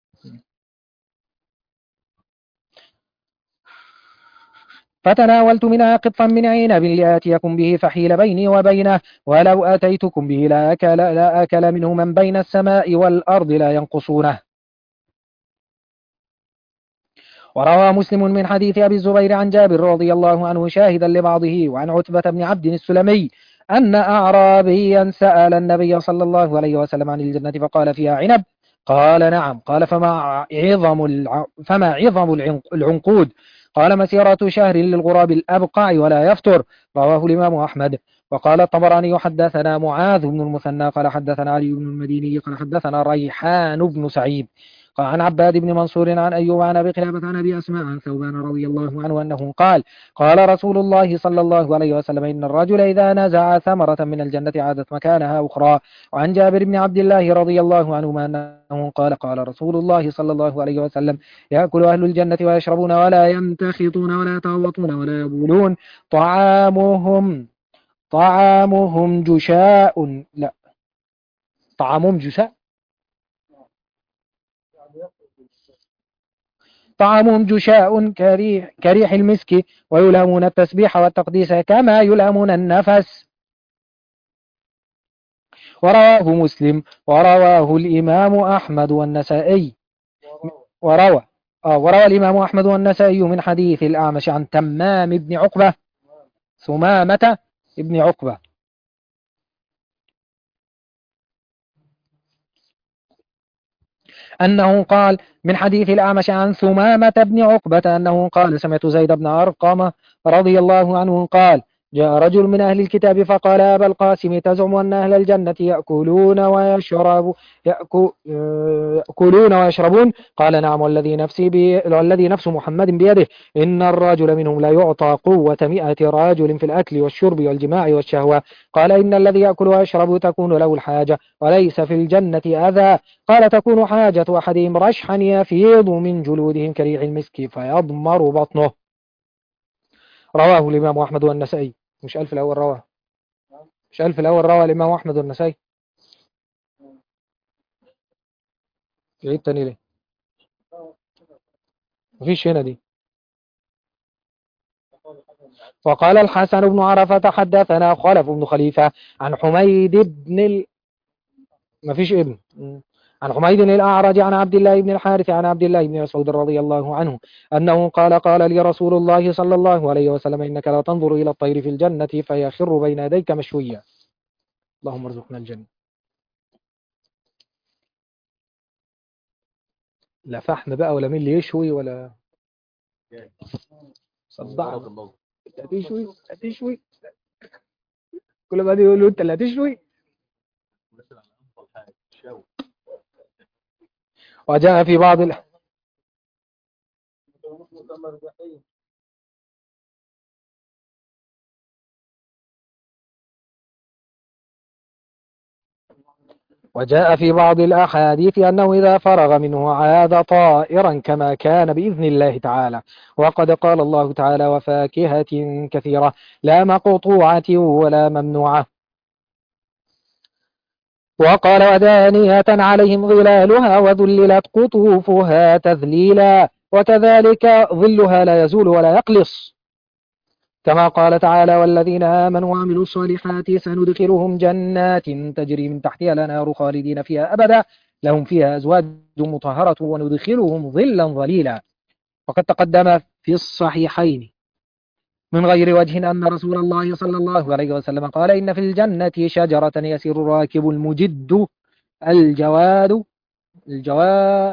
فتناولت منها قطفا من عنب لآتيكم به فحيل بيني وبينه ولو آتيتكم به لا أكل, لا أكل منه من بين السماء والأرض لا ينقصونه. وروى مسلم من حديث أبي الزبير عن جابر رضي الله عنه شاهدا لبعضه وعن عتبة بن عبد السلمي أن أعرابيا سأل النبي صلى الله عليه وسلم عن الجنة فقال فيها عنب قال نعم قال فما عظم الع... فما عظم العنقود قال مسيرة شهر للغراب الأبقع ولا يفطر رواه الإمام أحمد. وقال الطبراني حدثنا معاذ بن المثنى قال حدثنا علي بن المديني قال حدثنا ريحان بن سعيد عن عباد بن منصور عن أيوب عن أبي قلابة عن أبي أسماء عن ثوبان رضي الله عنه أنه قال قال رسول الله صلى الله عليه وسلم إن الرجل إذا نزع ثمرة من الجنة عادت مكانها أخرى. وعن جابر بن عبد الله رضي الله عنهما أنه قال قال رسول الله صلى الله عليه وسلم يأكل أهل الجنة ويشربون ولا يمتخطون ولا يتغوطون ولا يبولون طعامهم طعامهم جشاء لا طعامهم جشاء طعامهم جشاء كريح, كريح المسك ويلامون التسبيح والتقديس كما يلامون النفس. ورواه مسلم ورواه الإمام أحمد والنسائي وروى آه وروى الإمام أحمد والنسائي من حديث الأعمش عن تمام بن عقبة ثمامة ابن عقبة أنه قال من حديث الأعمش عن ثمامة بن عقبة أنه قال سمعت زيد بن أرقم رضي الله عنه قال جاء رجل من أهل الكتاب فقال أبا القاسم تزعم أن أهل الجنة يأكلون ويشربون يأكلون ويشربون قال نعم والذي نفسي بي... والذي نفس محمد بيده إن الرجل منهم لا يعطى قوة مئة رجل في الأكل والشرب والجماع والشهوة قال إن الذي يأكل ويشرب تكون له الحاجة وليس في الجنة أذى قال تكون حاجة أحدهم رشحا يفيض من جلودهم كريع المسك فيضمر بطنه. رواه الإمام أحمد والنسائي. مش ألف الأول رواه مش ألف الأول رواه الإمام أحمد والنسائي. يعيد تاني ليه مفيش هنا دي. وقال الحسن بن عرفة حدثنا خلف بن خليفة عن حميد بن ال... مفيش ابن عن حميد الأعرج عن عبد الله بن الحارث عن عبد الله بن مسعود رضي الله عنه أنه قال قال لي رسول الله صلى الله عليه وسلم إنك لا تنظر إلى الطير في الجنة فيخر بين يديك مشويا. اللهم ارزقنا الجنة. لا فحم بقى ولا مين اللي يشوي ولا جاي. صدعني. غلط النظر. انت هتشوي هتشوي كل ما يقولوا انت اللي هتشوي. مثل على أفضل حاجة شاوي. وجاء في بعض ال... وجاء في بعض الأحاديث أنه إذا فرغ منه عاد طائرا كما كان بإذن الله تعالى. وقد قال الله تعالى وفاكهة كثيرة لا مقطوعة ولا ممنوعة. وقال ودانية عليهم ظلالها وذللت قطوفها تذليلا وكذلك ظلها لا يزول ولا يقلص. كما قال تعالى والذين آمنوا وعملوا الصالحات سندخلهم جنات تجري من تحتها الأنهار خالدين فيها أبدا لهم فيها أزواج مطهرة وندخلهم ظلا ظليلا. وقد تقدم في الصحيحين من غير وجه أن رسول الله صلى الله عليه وسلم قال إن في الجنة شجرة يسير الراكب المجد الجواد الجواد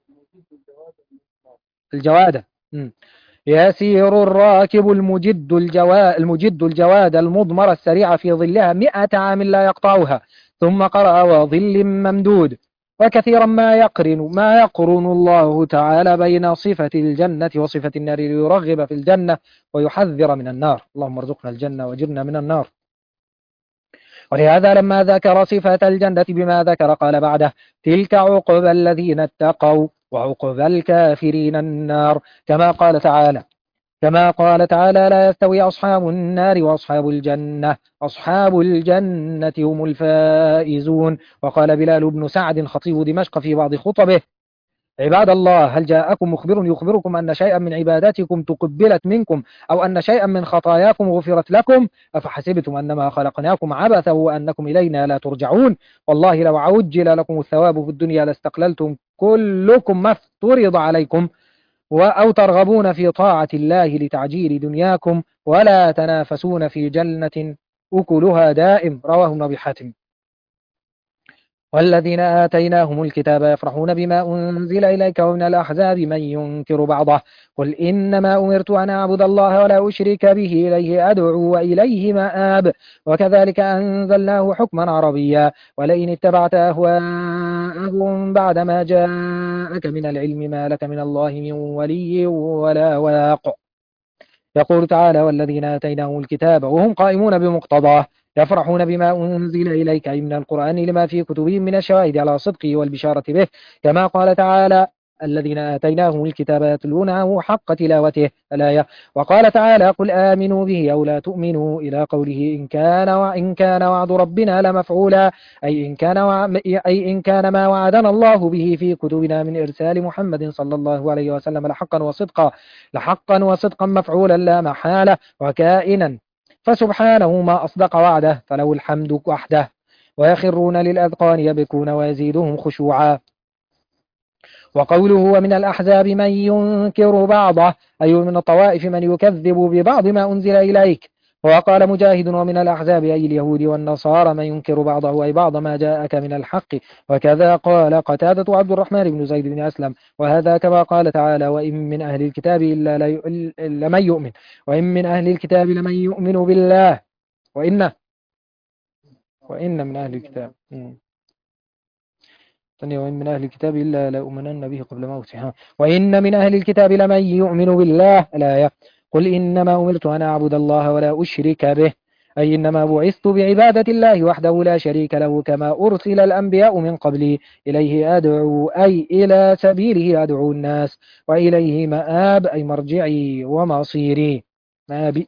الجواد يسير الراكب المجد الجواد المجد الجواد المضمر السريع في ظلها مئة عام لا يقطعها. ثم قرأ وظل ممدود. وكثيرا ما يقرن ما يقرن الله تعالى بين صفة الجنة وصفة النار ليرغب في الجنة ويحذر من النار. اللهم ارزقنا الجنة وجرنا من النار. ولهذا لما ذكر صفة الجنة بما ذكر قال بعده تلك عقبى الذين اتقوا وعقبى الكافرين النار. كما قال تعالى كما قال تعالى لا يستوي أصحاب النار وأصحاب الجنة أصحاب الجنة هم الفائزون. وقال بلال بن سعد خطيب دمشق في بعض خطبه عباد الله هل جاءكم مخبر يخبركم أن شيئا من عباداتكم تقبلت منكم أو أن شيئا من خطاياكم غفرت لكم أفحسبتم أنما خلقناكم عبثا وأنكم إلينا لا ترجعون والله لو عجل لكم الثواب في الدنيا لاستقللتم كلكم ما افترض عليكم أو ترغبون في طاعة الله لتعجيل دنياكم ولا تنافسون في جنة أكلها دائم. رواه ابن أبي حاتم. والذين آتيناهم الكتاب يفرحون بما أنزل إليك ومن الأحزاب من ينكر بعضه قل إنما أمرت أن أعبد الله ولا أشرك به إليه أدعو وإليه مآب. وكذلك أنزلناه حكما عربيا ولئن اتبعت أهواءهم بعدما جاءك من العلم ما لك من الله من ولي ولا واق. يقول تعالى والذين آتيناهم الكتاب وهم قائمون بمقتضاه يفرحون بما أنزل إليك أي من القرآن لما في كتبهم من الشواهد على صدقه والبشارة به. كما قال تعالى الذين آتيناهم الكتاب يتلونه حق تلاوته الآية. وقال تعالى قل آمنوا به أو لا تؤمنوا إلى قوله إن كان وإن كان وعد ربنا لمفعولا أي إن كان وع... أي إن كان ما وعدنا الله به في كتبنا من إرسال محمد صلى الله عليه وسلم لحقا وصدقا لحقا وصدقا مفعولا لا محالة وكائنا فسبحانه ما أصدق وعده فله الحمد وحده. ويخرون للأذقان يبكون ويزيدهم خشوعا. وقوله ومن الأحزاب من ينكر بعضه أي من الطوائف من يكذب ببعض ما أنزل إليك. وقال مجاهد ومن الأحزاب أي اليهود والنصارى من ينكر بعضه أي بعض ما جاءك من الحق. وكذا قال قتادة عبد الرحمن بن زيد بن أسلم وهذا كما قال تعالى وإن من أهل الكتاب إلا لمن يؤمن وإن من أهل الكتاب لمن يؤمن بالله وإن وإن من أهل الكتاب وإن من أهل الكتاب إلا لأؤمنن به قبل موته وإن من أهل الكتاب لمن يؤمن بالله الآية. قل إنما أمرت أن أعبد الله ولا أشرك به أي إنما بعثت بعبادة الله وحده لا شريك له كما أرسل الأنبياء من قبلي إليه أدعو أي إلى سبيله أدعو الناس وإليه مآب أي مرجعي ومصيري مآبي.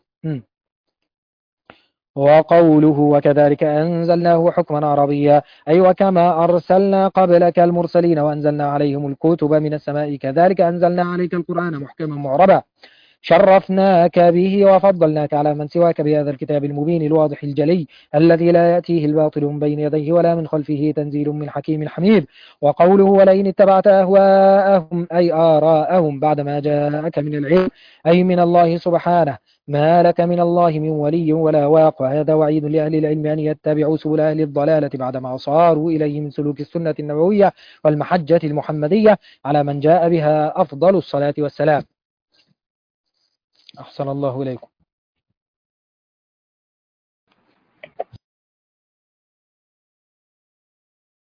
وقوله وكذلك أنزلناه حكما عربيا أي وكما أرسلنا قبلك المرسلين وأنزلنا عليهم الكتب من السماء كذلك أنزلنا عليك القرآن محكما معربا شرفناك به وفضلناك على من سواك بهذا الكتاب المبين الواضح الجلي الذي لا يأتيه الباطل من بين يديه ولا من خلفه تنزيل من حكيم حميد. وقوله ولئن اتبعت أهواءهم أي آراءهم بعدما جاءك من العلم أي من الله سبحانه ما لك من الله من ولي ولا واق. وهذا وعيد لأهل العلم أن يتبعوا سبل أهل الضلالة بعدما صاروا إليه من سلوك السنة النبوية والمحجة المحمدية على من جاء بها أفضل الصلاة والسلام. أحسن الله إليكم.